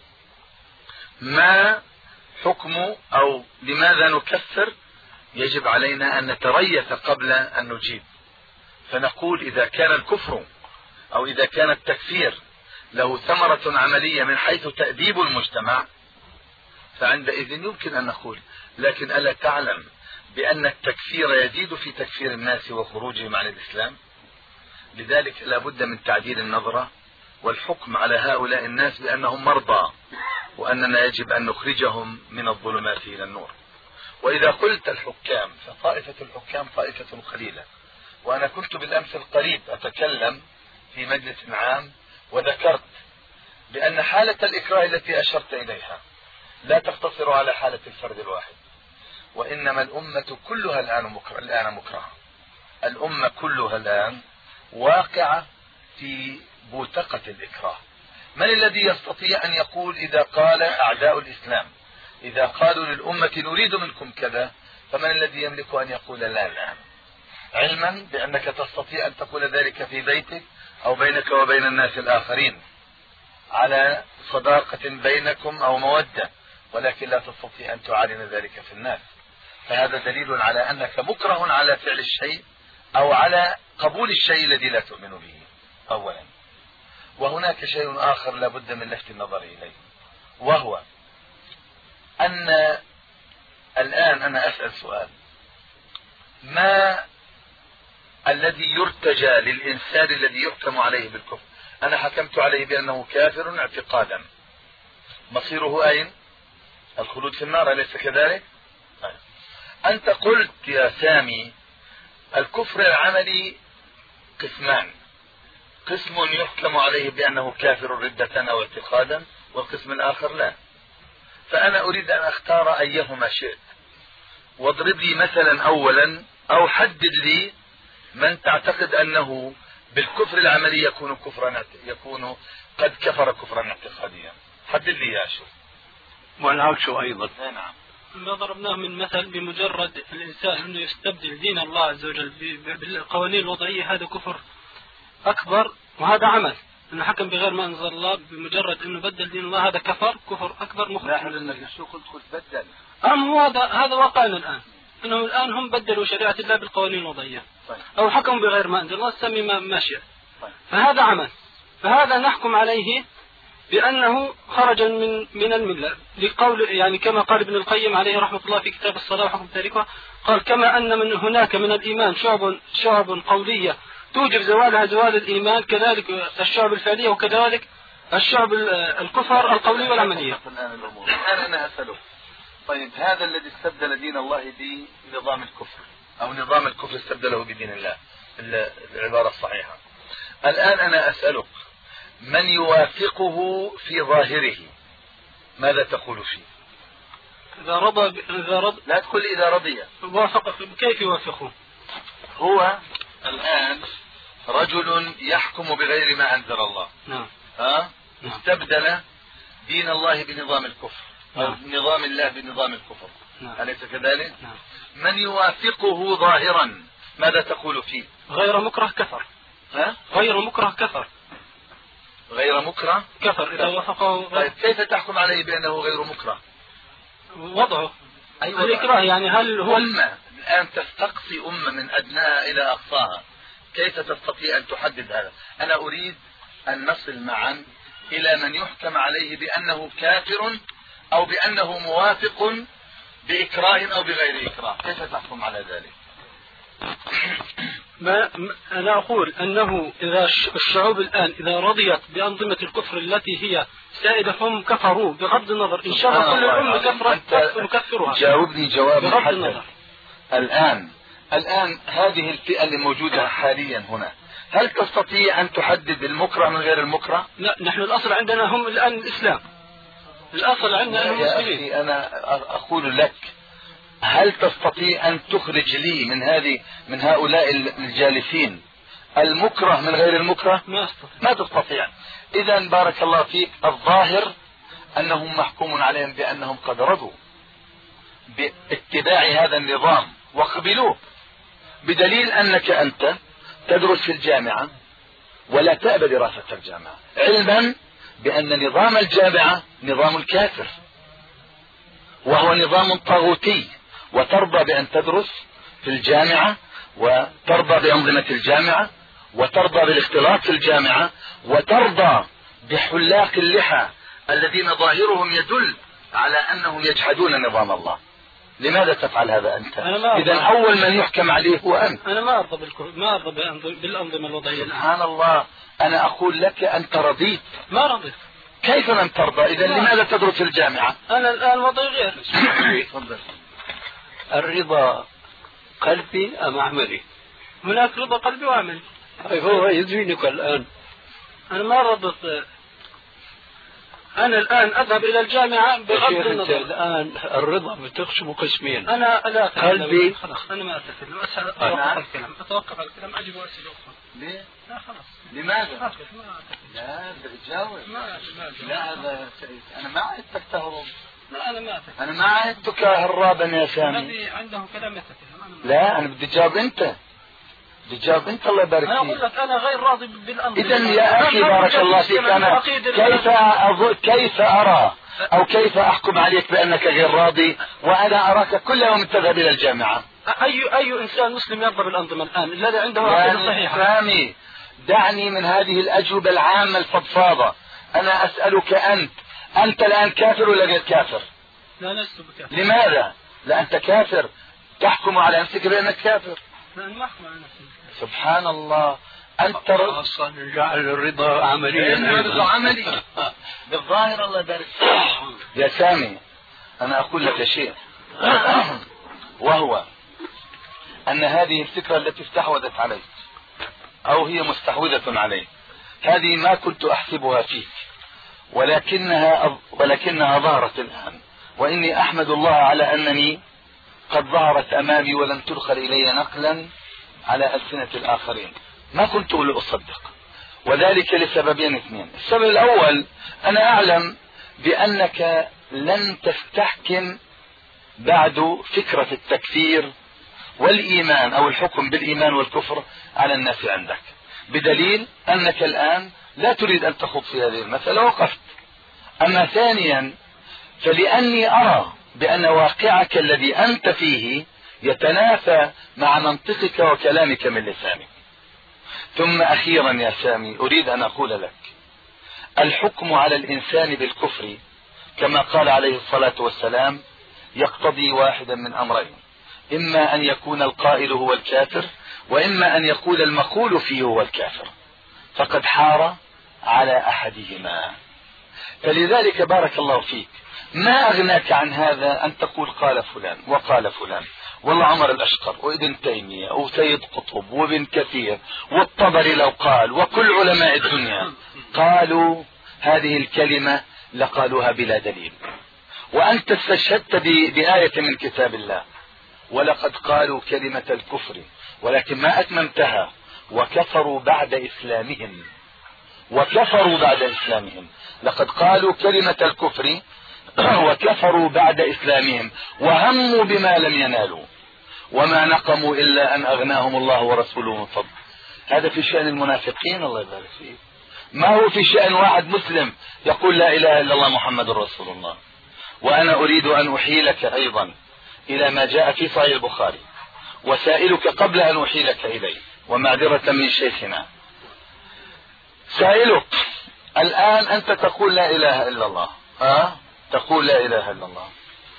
[SPEAKER 5] ما حكم أو لماذا نكفر؟ يجب علينا أن نتريث قبل أن نجيب، فنقول إذا كان الكفر أو إذا كان التكفير له ثمرة عملية من حيث تأديب المجتمع فعندئذ يمكن أن نقول. لكن ألا تعلم بأن التكفير يزيد في تكفير الناس وخروجهم عن الإسلام؟ لذلك لا بد من تعديل النظرة والحكم على هؤلاء الناس بأنهم مرضى، وأننا يجب أن نخرجهم من الظلمات إلى النور. وإذا قلت الحكام فطائفة الحكام طائفة قليلة. وأنا كنت بالأمس القريب أتكلم في مجلس عام وذكرت بأن حالة الإكراه التي أشرت إليها لا تقتصر على حالة الفرد الواحد، وإنما الأمة كلها الآن مكره الآن مكرهة. الأمة كلها الآن واقعة في بوتقة الإكراه. من الذي يستطيع أن يقول إذا قال أعداء الإسلام إذا قالوا للأمة نريد منكم كذا، فمن الذي يملك أن يقول لا الآن؟ علما بأنك تستطيع أن تقول ذلك في بيتك أو بينك وبين الناس الآخرين على صداقة بينكم أو مودة، ولكن لا تستطيع أن تعلن ذلك في الناس. فهذا دليل على أنك مكره على فعل الشيء أو على قبول الشيء الذي لا تؤمن به أولا. وهناك شيء آخر لا بد من لفت النظر إليه، وهو أن الآن أنا أسأل سؤال: ما الذي يرتجى للإنسان الذي يحكم عليه بالكفر؟ أنا حكمت عليه بأنه كافر اعتقادا، مصيره أين؟ الخلود في النار، أليس كذلك؟ أنت قلت يا سامي الكفر العملي قسمان، قسم يحكم عليه بأنه كافر ردة أو اعتقادا، والقسم الآخر لا. فأنا أريد أن أختار أيهما شئت، واضرب لي مثلا أولا أو حدد لي من تعتقد أنه بالكفر العملي يكون كفرا يكون قد كفر كفرا اعتقاديا. حدد لي يا شو
[SPEAKER 1] ونعكسه أيضا.
[SPEAKER 5] نعم.
[SPEAKER 2] ما ضربناه من مثل بمجرد الإنسان أنه يستبدل دين الله عز وجل بالقوانين الوضعية، هذا كفر أكبر، وهذا عمل أنه حكم بغير ما أنزل الله. بمجرد أنه بدل دين الله هذا كفر كفر أكبر مخرج.
[SPEAKER 5] لا أنك شو قلت قلت بدل.
[SPEAKER 2] أم هو هذا هذا واقعنا الآن، أنه الآن هم بدلوا شريعة الله بالقوانين الوضعية. طيب. أو حكموا بغير ما أنزل الله، سمي ما ماشي. طيب. فهذا عمل، فهذا نحكم عليه بأنه خرج من من الملة، لقول يعني كما قال ابن القيم عليه رحمة الله في كتاب الصلاة وحكم تاركها، قال: كما أن من هناك من الإيمان شعب شعب قولية توجب زوالها زوال الإيمان، كذلك الشعب الفعلية، وكذلك الشعب الكفر القولي والعملية.
[SPEAKER 5] الآن أنا أسأله: طيب هذا الذي استبدل دين الله بنظام الكفر أو نظام الكفر استبدله بدين الله، العبارة الصحيحة، الآن أنا أسألك من يوافقه في ظاهره ماذا تقول فيه؟
[SPEAKER 2] إذا رضى إذا رضى
[SPEAKER 5] لا تقول إذا رضي.
[SPEAKER 2] وافق، كيف يوافقه؟
[SPEAKER 5] هو الآن رجل يحكم بغير ما أنزل الله.
[SPEAKER 2] نعم.
[SPEAKER 5] ها؟ استبدل دين الله بنظام الكفر. نعم. نظام الله بنظام الكفر.
[SPEAKER 2] نعم.
[SPEAKER 5] أليس كذلك؟
[SPEAKER 2] نعم.
[SPEAKER 5] من يوافقه ظاهرا ماذا تقول فيه؟
[SPEAKER 2] غير مكره كفر.
[SPEAKER 5] ها؟
[SPEAKER 2] غير مكره كفر.
[SPEAKER 5] غير مكره
[SPEAKER 2] كفر إذا وافقه.
[SPEAKER 5] طيب كيف تحكم عليه بأنه غير مكره؟
[SPEAKER 2] وضعه
[SPEAKER 5] أي
[SPEAKER 2] أيوة الإكراه، يعني هل هو
[SPEAKER 5] أمة الآن تستقصي أمة من أدناها إلى أقصاها، كيف تستطيع أن تحدد هذا؟ أنا أريد أن نصل معا إلى من يحكم عليه بأنه كافر أو بأنه موافق بإكراه أو بغير إكراه، كيف تحكم على ذلك؟
[SPEAKER 2] ما أنا أقول أنه إذا الشعوب الآن إذا رضيت بأنظمة الكفر التي هي سائدة هم كفروا بغض النظر، إن شاء الله كل الأمة كفرت نكفرها.
[SPEAKER 5] جاوبني جواب
[SPEAKER 2] بغض النظر.
[SPEAKER 5] الآن الآن هذه الفئة اللي موجودة حاليا هنا، هل تستطيع أن تحدد المكره من غير المكره؟
[SPEAKER 2] لا، نحن الأصل عندنا هم الآن الإسلام، الأصل عندنا أنهم مسلمين.
[SPEAKER 5] يا أخي أنا أقول لك، هل تستطيع أن تخرج لي من هذه من هؤلاء الجالسين المكره من غير المكره؟
[SPEAKER 2] ما أستطيع.
[SPEAKER 5] ما تستطيع. إذا بارك الله فيك، الظاهر أنهم محكوم عليهم بأنهم قد رضوا باتباع هذا النظام وقبلوه، بدليل أنك أنت تدرس في الجامعة ولا تأبى دراسة الجامعة، علما بأن نظام الجامعة نظام الكافر وهو نظام طاغوتي، وترضى بأن تدرس في الجامعة وترضى بأنظمة الجامعة وترضى بالاختلاط في الجامعة وترضى بحلاق اللحى الذين ظاهرهم يدل على أنهم يجحدون نظام الله. لماذا تفعل هذا أنت؟ إذا أول من يحكم عليه هو أنت.
[SPEAKER 2] أنا ما أرضى بالكفر، ما أرضى بالأنظمة الوضعية.
[SPEAKER 5] سبحان الله، أنا أقول لك أنت رضيت.
[SPEAKER 2] ما رضيت.
[SPEAKER 5] كيف لم ترضى؟ إذا لماذا تدرس في الجامعة؟
[SPEAKER 2] أنا الآن وضعي غير.
[SPEAKER 1] الرضا قلبي أم عملي؟
[SPEAKER 2] هناك رضا قلبي وعملي.
[SPEAKER 1] هو يزوينك الآن.
[SPEAKER 2] أنا ما رضيت. أنا الآن أذهب إلى الجامعة بغض النظر.
[SPEAKER 1] الآن الرضا بتقسم قسمين.
[SPEAKER 2] أنا لا
[SPEAKER 1] قلبي.
[SPEAKER 2] خلاص أنا ما أتكلم، أتوقف الكلام، أتوقف الكلام، أجيب أسئلة أخرى.
[SPEAKER 5] ليه؟
[SPEAKER 2] لا خلاص.
[SPEAKER 5] لماذا؟ لا بتجاوب.
[SPEAKER 2] ما
[SPEAKER 5] لا هذا أنا ما عدتك تهرب.
[SPEAKER 2] لا أنا ما أتكلم.
[SPEAKER 5] أنا ما عدتك هرابا يا سامي.
[SPEAKER 2] الذي عنده كلام يتكلم.
[SPEAKER 5] لا أنا بدي أجاوب أنت. بجاب انت الله يبارك فيك.
[SPEAKER 2] انا اقول لك انا غير راضي بالامر.
[SPEAKER 5] اذا يا اخي بارك الله فيك، انا كيف أظن كيف ارى او كيف احكم عليك بانك غير راضي وانا اراك كل يوم تذهب الى الجامعه؟
[SPEAKER 2] اي اي انسان مسلم يرضى بالانظمه الان الذي عنده عقيده صحيحه؟
[SPEAKER 5] سامي دعني من هذه الاجوبه العامه الفضفاضه. انا اسالك انت، انت الان كافر ولا غير كافر؟
[SPEAKER 2] لا لست بكافر.
[SPEAKER 5] لماذا؟ لا انت كافر، تحكم على نفسك بانك كافر.
[SPEAKER 2] لا انا ما احكم على نفسي.
[SPEAKER 5] سبحان الله، أنت
[SPEAKER 1] أصلا جعل الرضا عمليا.
[SPEAKER 5] الرضا عملي بالظاهر. الله يبارك فيك يا سامي. أنا أقول لك شيء، وهو أن هذه الفكرة التي استحوذت عليك أو هي مستحوذة عليك، هذه ما كنت أحسبها فيك، ولكنها ولكنها ظهرت الآن، وإني أحمد الله على أنني قد ظهرت أمامي ولم تدخل إلي نقلا على ألسنة الآخرين. ما كنت لأصدق، وذلك لسببين اثنين. السبب الأول، أنا أعلم بأنك لن تستحكم بعد فكرة التكفير والإيمان أو الحكم بالإيمان والكفر على الناس عندك، بدليل أنك الآن لا تريد أن تخوض في هذه المسألة وقفت. أما ثانيا، فلأني أرى بأن واقعك الذي أنت فيه يتنافى مع منطقك وكلامك من لسانك. ثم أخيرا يا سامي أريد أن أقول لك، الحكم على الإنسان بالكفر كما قال عليه الصلاة والسلام يقتضي واحدا من أمرين، إما أن يكون القائل هو الكافر، وإما أن يقول المقول فيه هو الكافر، فقد حار على أحدهما. فلذلك بارك الله فيك، ما أغناك عن هذا أن تقول قال فلان وقال فلان، والله عمر الأشقر وابن تيمية وسيد قطب وابن كثير والطبري لو قال، وكل علماء الدنيا قالوا هذه الكلمة لقالوها بلا دليل، وأنت استشهدت بآية من كتاب الله، ولقد قالوا كلمة الكفر ولكن ما أتممتها، وكفروا بعد إسلامهم وكفروا بعد إسلامهم لقد قالوا كلمة الكفر وكفروا بعد إسلامهم وهموا بما لم ينالوا وما نقموا إلا أن أغناهم الله ورسوله من فضل. هذا في شأن المنافقين الله يبارك فيه، ما هو في شأن واحد مسلم يقول لا إله إلا الله محمد رسول الله. وأنا أريد أن أحيلك أيضا إلى ما جاء في صحيح البخاري، وسائلك قبل أن أحيلك إليه ومعذرة من شيخنا، سائلك الآن أنت تقول لا إله إلا الله، أه؟ تقول لا إله إلا الله،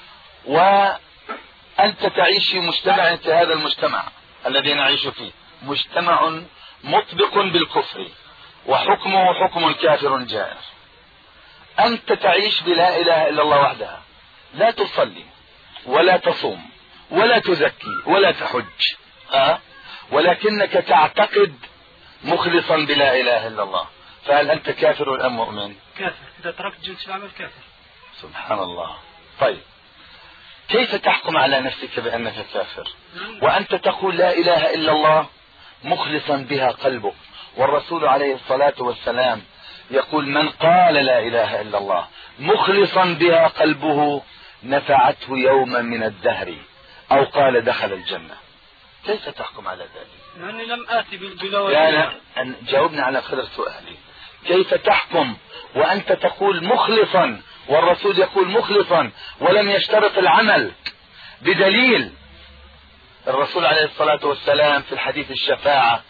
[SPEAKER 5] وأنت تعيش في مجتمع، أنت هذا المجتمع الذي نعيش فيه مجتمع مطبق بالكفر وحكمه حكم كافر جائر. أنت تعيش بلا إله إلا الله وحدها، لا تصلي ولا تصوم ولا تزكي ولا تحج، أه؟ ولكنك تعتقد مخلصا بلا إله إلا الله، فهل أنت كافر أم مؤمن؟
[SPEAKER 2] كافر إذا تركت جنس العمل كافر.
[SPEAKER 5] سبحان الله. طيب كيف تحكم على نفسك بأنك كافر وأنت تقول لا إله إلا الله مخلصا بها قلبك؟ والرسول عليه الصلاة والسلام يقول من قال لا إله إلا الله مخلصا بها قلبه نفعته يوما من الدهر، أو قال دخل الجنة. كيف تحكم على ذلك؟
[SPEAKER 2] لأني لم آتي بلا
[SPEAKER 5] لا لا جاوبني على قدر سؤالي. كيف تحكم وأنت تقول مخلصا والرسول يقول مخلصا ولم يشترط العمل بدليل الرسول عليه الصلاة والسلام في الحديث الشفاعة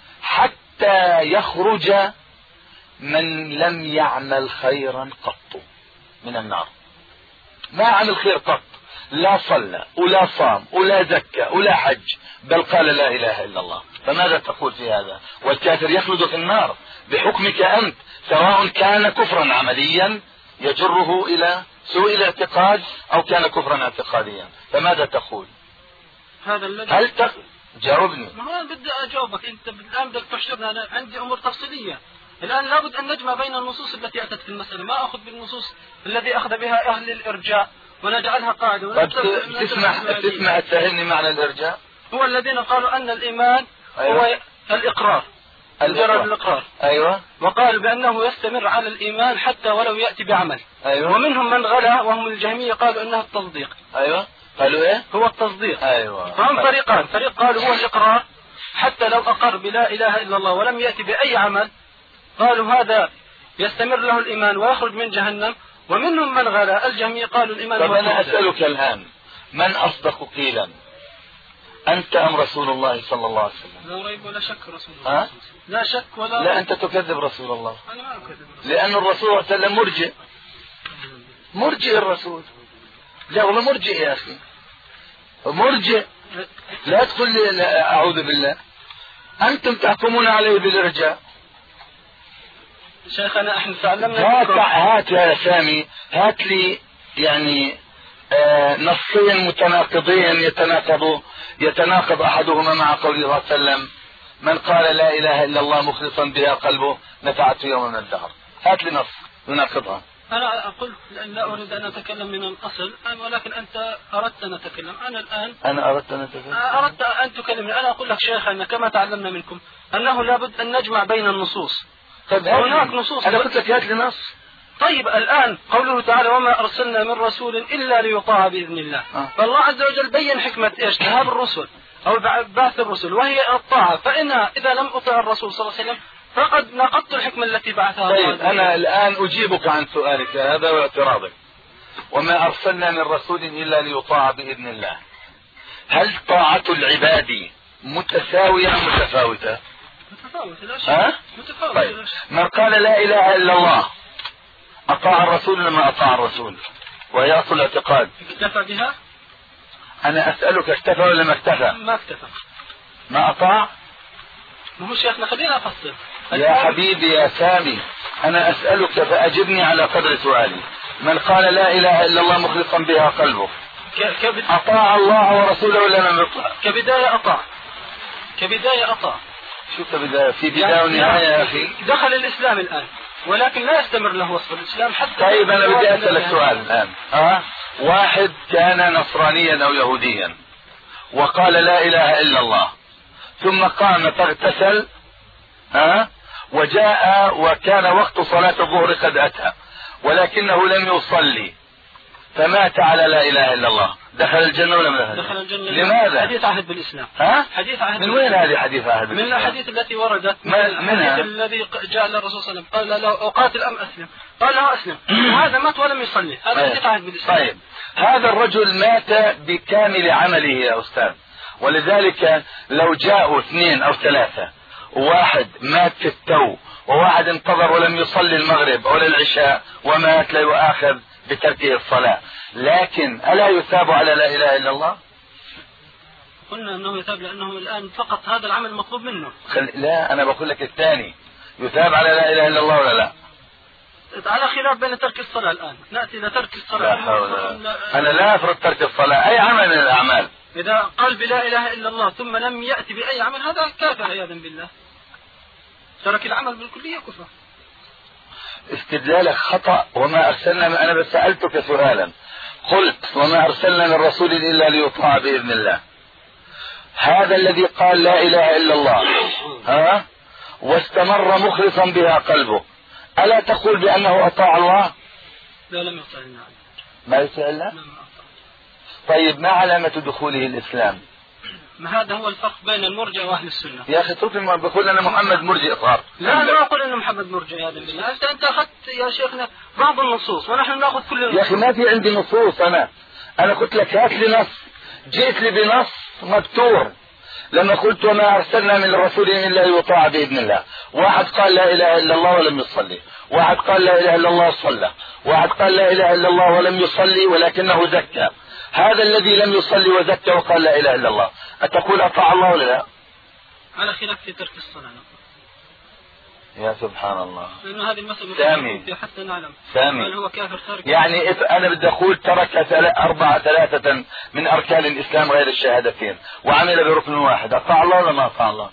[SPEAKER 5] حتى يخرج من لم يعمل خيرا قط من النار، ما عمل خير قط، لا صلى ولا صام ولا زكى ولا حج، بل قال لا إله إلا الله. فماذا تقول في هذا؟ والكافر يخلد في النار بحكمك أنت، سواء كان كفرا عمليا يجره إلى سوء الاعتقاد أو كان كفرا اعتقاديا. فماذا تقول؟
[SPEAKER 2] هذا الذي
[SPEAKER 5] هل تق... جاوبني.
[SPEAKER 2] ما هو بدي أجاوبك، أنت الآن بدك تحشرنا، أنا عندي أمور تفصيلية. الآن لابد أن نجمع بين النصوص التي أتت في المسألة، ما أخذ بالنصوص الذي أخذ بها أهل الإرجاء ونجعلها قاعدة.
[SPEAKER 5] تسمح تسمح تفهمني معنى الإرجاء؟
[SPEAKER 2] هو الذين قالوا أن الإيمان أيوة. هو الإقرار، مجرد الإقرار.
[SPEAKER 5] أيوة.
[SPEAKER 2] وقالوا بأنه يستمر على الإيمان حتى ولو يأتي بعمل.
[SPEAKER 5] أيوة.
[SPEAKER 2] ومنهم من غلا وهم الجهمية قالوا أنها التصديق.
[SPEAKER 5] أيوة. قالوا إيه؟
[SPEAKER 2] هو التصديق.
[SPEAKER 5] أيوة.
[SPEAKER 2] فهم فريقان، فريق قالوا هو الإقرار حتى لو أقر بلا إله إلا الله ولم يأتي بأي عمل قالوا هذا يستمر له الإيمان ويخرج من جهنم. ومنهم من غلا الجهمية قالوا الإيمان.
[SPEAKER 5] طب أنا أسألك الآن من أصدق قيلا، أنت أم رسول الله صلى الله عليه وسلم؟
[SPEAKER 2] لا ريب ولا شك رسول الله.
[SPEAKER 5] ها؟
[SPEAKER 2] لا شك ولا
[SPEAKER 5] لا أنت تكذب رسول الله.
[SPEAKER 2] أنا ما أكذب.
[SPEAKER 5] لأن الرسول صلى الله عليه وسلم مرجئ مرجئ الرسول. لا والله مرجئ يا أخي، مرجئ. لا تقول لي لا أعوذ بالله، أنتم تحكمون عليه بالإرجاء.
[SPEAKER 2] شيخنا احنا تعلمنا.
[SPEAKER 5] هات هات يا سامي، هات لي يعني آه نصين متناقضين يتناقضوا يتناقض احدهما مع قول الله صلى الله عليه وسلم من قال لا اله الا الله مخلصا بها قلبه نفعته يوم من الدهر. هات لي نص يناقضها.
[SPEAKER 2] انا قلت لان لا اريد ان اتكلم من الاصل، ولكن انت اردت ان اتكلم. انا الان
[SPEAKER 5] انا اردت ان اتكلم
[SPEAKER 2] اردت ان تكلمني. انا اقول لك شيخنا كما تعلمنا منكم انه لابد ان نجمع بين النصوص.
[SPEAKER 5] طيب
[SPEAKER 2] هناك نصوص.
[SPEAKER 5] انا قلت لك هات لي نص.
[SPEAKER 2] طيب الآن قوله تعالى وما أرسلنا من رسول إلا ليطاع بإذن الله.
[SPEAKER 5] آه.
[SPEAKER 2] فالله عز وجل بين حكمة إيش ذهاب الرسل أو بعث الرسل وهي الطاعة. فإن إذا لم أطع الرسول صلى الله عليه وسلم فقد نقضت الحكمة التي بعثها.
[SPEAKER 5] طيب أنا الآن أجيبك عن سؤالك هذا واعتراضك. وما أرسلنا من رسول إلا ليطاع بإذن الله. هل طاعة العباد متساوية أم متفاوتة؟
[SPEAKER 2] متفاوتة لا شك.
[SPEAKER 5] ها؟
[SPEAKER 2] متفاوتة.
[SPEAKER 5] طيب من قال لا إله إلا الله أطاع الرسول لما أطاع الرسول وهي أصل الاعتقاد.
[SPEAKER 2] اكتفى بها؟
[SPEAKER 5] أنا أسألك اكتفى ولا ما اكتفى؟
[SPEAKER 2] ما اكتفى.
[SPEAKER 5] ما أطاع؟
[SPEAKER 2] ما هو شيخنا خلينا أفصل.
[SPEAKER 5] يا حبيبي يا سامي أنا أسألك فأجبني على قدر سؤالي. من قال لا إله إلا الله مخلصا بها قلبه
[SPEAKER 2] كبد...
[SPEAKER 5] أطاع الله ورسوله ولا لم يطع؟
[SPEAKER 2] كبداية أطاع. كبداية أطاع.
[SPEAKER 5] شو كبداية؟ في بداية ونهاية يا أخي.
[SPEAKER 2] دخل الإسلام الآن ولكن لا يستمر له وصف الإسلام حتى.
[SPEAKER 5] طيب أنا بدي أسألك سؤال الآن. أه؟ واحد كان نصرانيا أو يهوديا وقال لا إله إلا الله ثم قام فاغتسل أه؟ وجاء وكان وقت صلاة الظهر قد أتى ولكنه لم يصلي فمات على لا إله إلا الله دخل الجنة ولا ما دخل؟
[SPEAKER 2] دخل الجنة.
[SPEAKER 5] لماذا؟
[SPEAKER 2] حديث عهد بالإسلام.
[SPEAKER 5] ها؟
[SPEAKER 2] حديث عهد.
[SPEAKER 5] من وين هذه حديث عهد بالإسلام؟
[SPEAKER 2] من الأحاديث التي وردت.
[SPEAKER 5] من الحديث
[SPEAKER 2] الذي جاء للرسول صلى الله عليه وسلم قال له أقاتل أم أسلم؟ قال له أسلم. وهذا مات ولم يصلي. هذا حديث عهد بالإسلام.
[SPEAKER 5] طيب هذا الرجل مات بكامل عمله يا أستاذ، ولذلك لو جاءوا اثنين أو ثلاثة وواحد مات في التو وواحد انتظر ولم يصلي المغرب ولا العشاء ومات لا يؤاخذ بتركه الصلاة، لكن ألا يثاب على لا إله إلا الله؟
[SPEAKER 2] قلنا أنه يثاب لأنه الآن فقط هذا العمل مطلوب منه.
[SPEAKER 5] خل... لا أنا بقول لك الثاني يثاب على لا إله إلا الله ولا لا؟
[SPEAKER 2] على خلاف بين ترك الصلاة الآن. نأتي إلى ترك الصلاة.
[SPEAKER 5] لا حول. أنا لا أفرض ترك الصلاة أي عمل من الأعمال.
[SPEAKER 2] إذا قال بلا إله إلا الله ثم لم يأتي بأي عمل هذا كافر عياذا بالله، ترك العمل بالكلية كفر.
[SPEAKER 5] استدلالك خطأ. وما أرسلنا من أنا بس سألتك سؤالا، قلت وما أرسلنا من رسول إلا ليطاع بإذن الله. هذا الذي قال لا إله إلا الله ها واستمر مخلصا بها قلبه، ألا تقول بأنه أطاع الله؟
[SPEAKER 2] لا لم يطع الله.
[SPEAKER 5] ما يطع الله؟ طيب ما علامة دخوله الإسلام؟
[SPEAKER 2] ما هذا هو الفرق بين المرجع وأهل السنة.
[SPEAKER 5] يا أخي اتركني بقول أنا محمد مرجئ صار.
[SPEAKER 2] لا لا أقول أن محمد مرجئ هذا بالله. أنت أنت أخذت يا شيخنا بعض النصوص ونحن نأخذ كل النصوص.
[SPEAKER 5] يا أخي ما في عندي نصوص. أنا أنا قلت لك هات لي نص، جئت لي بنص مبتور لما قلت وما أرسلنا من رسول إلا يطاع بإذن الله. واحد قال لا إله إلا الله ولم يصلي، واحد قال لا إله إلا الله صلى، واحد قال لا إله إلا الله ولم يصلي ولكنه زكى. هذا الذي لم يصلي وزكى وقال لا إله إلا الله أتقول أطاع الله ولا لا؟
[SPEAKER 2] على خلاف في ترك الصلاة.
[SPEAKER 5] يا سبحان الله.
[SPEAKER 2] لأن هذه المسألة
[SPEAKER 5] سامي
[SPEAKER 2] حتى نعلم
[SPEAKER 5] سامي
[SPEAKER 2] هل هو كافر تارك.
[SPEAKER 5] يعني أنا بدي أقول ترك أربعة ثلاثة من أركان الإسلام غير الشهادتين وعمل بركن واحد، أطاع الله ولا ما أطاع الله؟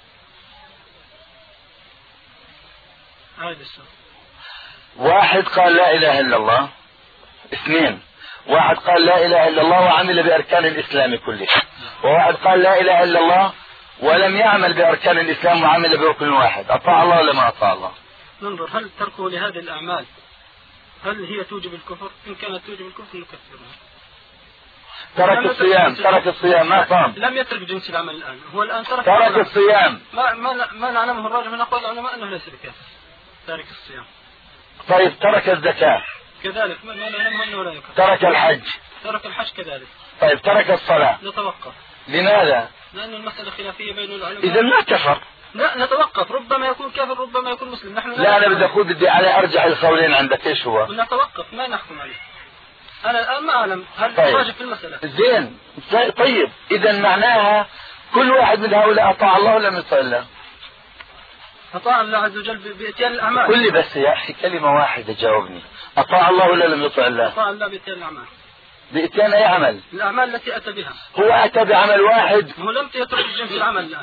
[SPEAKER 2] هذا السؤال.
[SPEAKER 5] واحد قال لا إله إلا الله، اثنين واحد قال لا إله إلا الله وعمل بأركان الإسلام كلها، وواحد قال لا إله إلا الله ولم يعمل بأركان الإسلام وعمل بركن واحد، أطاع الله ولا ما أطاع الله؟
[SPEAKER 2] ننظر هل تركه لهذه الأعمال هل هي توجب الكفر؟ إن كانت توجب الكفر نكفرها.
[SPEAKER 5] ترك الصيام ترك الصيام ما صام،
[SPEAKER 2] لم يترك جنس العمل الآن، هو الآن ترك
[SPEAKER 5] ترك الصيام.
[SPEAKER 2] ما ما ما نعلمه الراجح من أقوال العلماء أنه ليس بكافر تارك الصيام.
[SPEAKER 5] طيب ترك الزكاة
[SPEAKER 2] كذلك ما نعلمه أنه لا يكفر.
[SPEAKER 5] ترك الحج
[SPEAKER 2] ترك الحج كذلك.
[SPEAKER 5] طيب ترك الصلاة
[SPEAKER 2] نتوقف.
[SPEAKER 5] لماذا؟
[SPEAKER 2] لأن المسألة خلافية بين العلماء.
[SPEAKER 5] إذا ما كفر.
[SPEAKER 2] لا نتوقف، ربما يكون كافر ربما يكون مسلم. نحن
[SPEAKER 5] لا أنا بدي أقول بدي على أرجح القولين عندك إيش هو؟
[SPEAKER 2] نتوقف ما نحكم عليه. أنا الآن ما أعلم هل
[SPEAKER 5] طيب.
[SPEAKER 2] راجع في المسألة.
[SPEAKER 5] زين طيب إذا معناها كل واحد من هؤلاء أطاع الله ولا لم يطع الله؟
[SPEAKER 2] أطاع الله عز وجل بإتيان الأعمال.
[SPEAKER 5] قل لي بس يا أخي كلمة واحدة جاوبني، أطاع الله ولا لم يطع الله؟
[SPEAKER 2] أطاع الله بإتيان الأعمال.
[SPEAKER 5] بإتيان أي عمل؟
[SPEAKER 2] الأعمال التي أتى بها.
[SPEAKER 5] هو أتى بعمل واحد.
[SPEAKER 2] هو لم يترك جنس العمل الآن.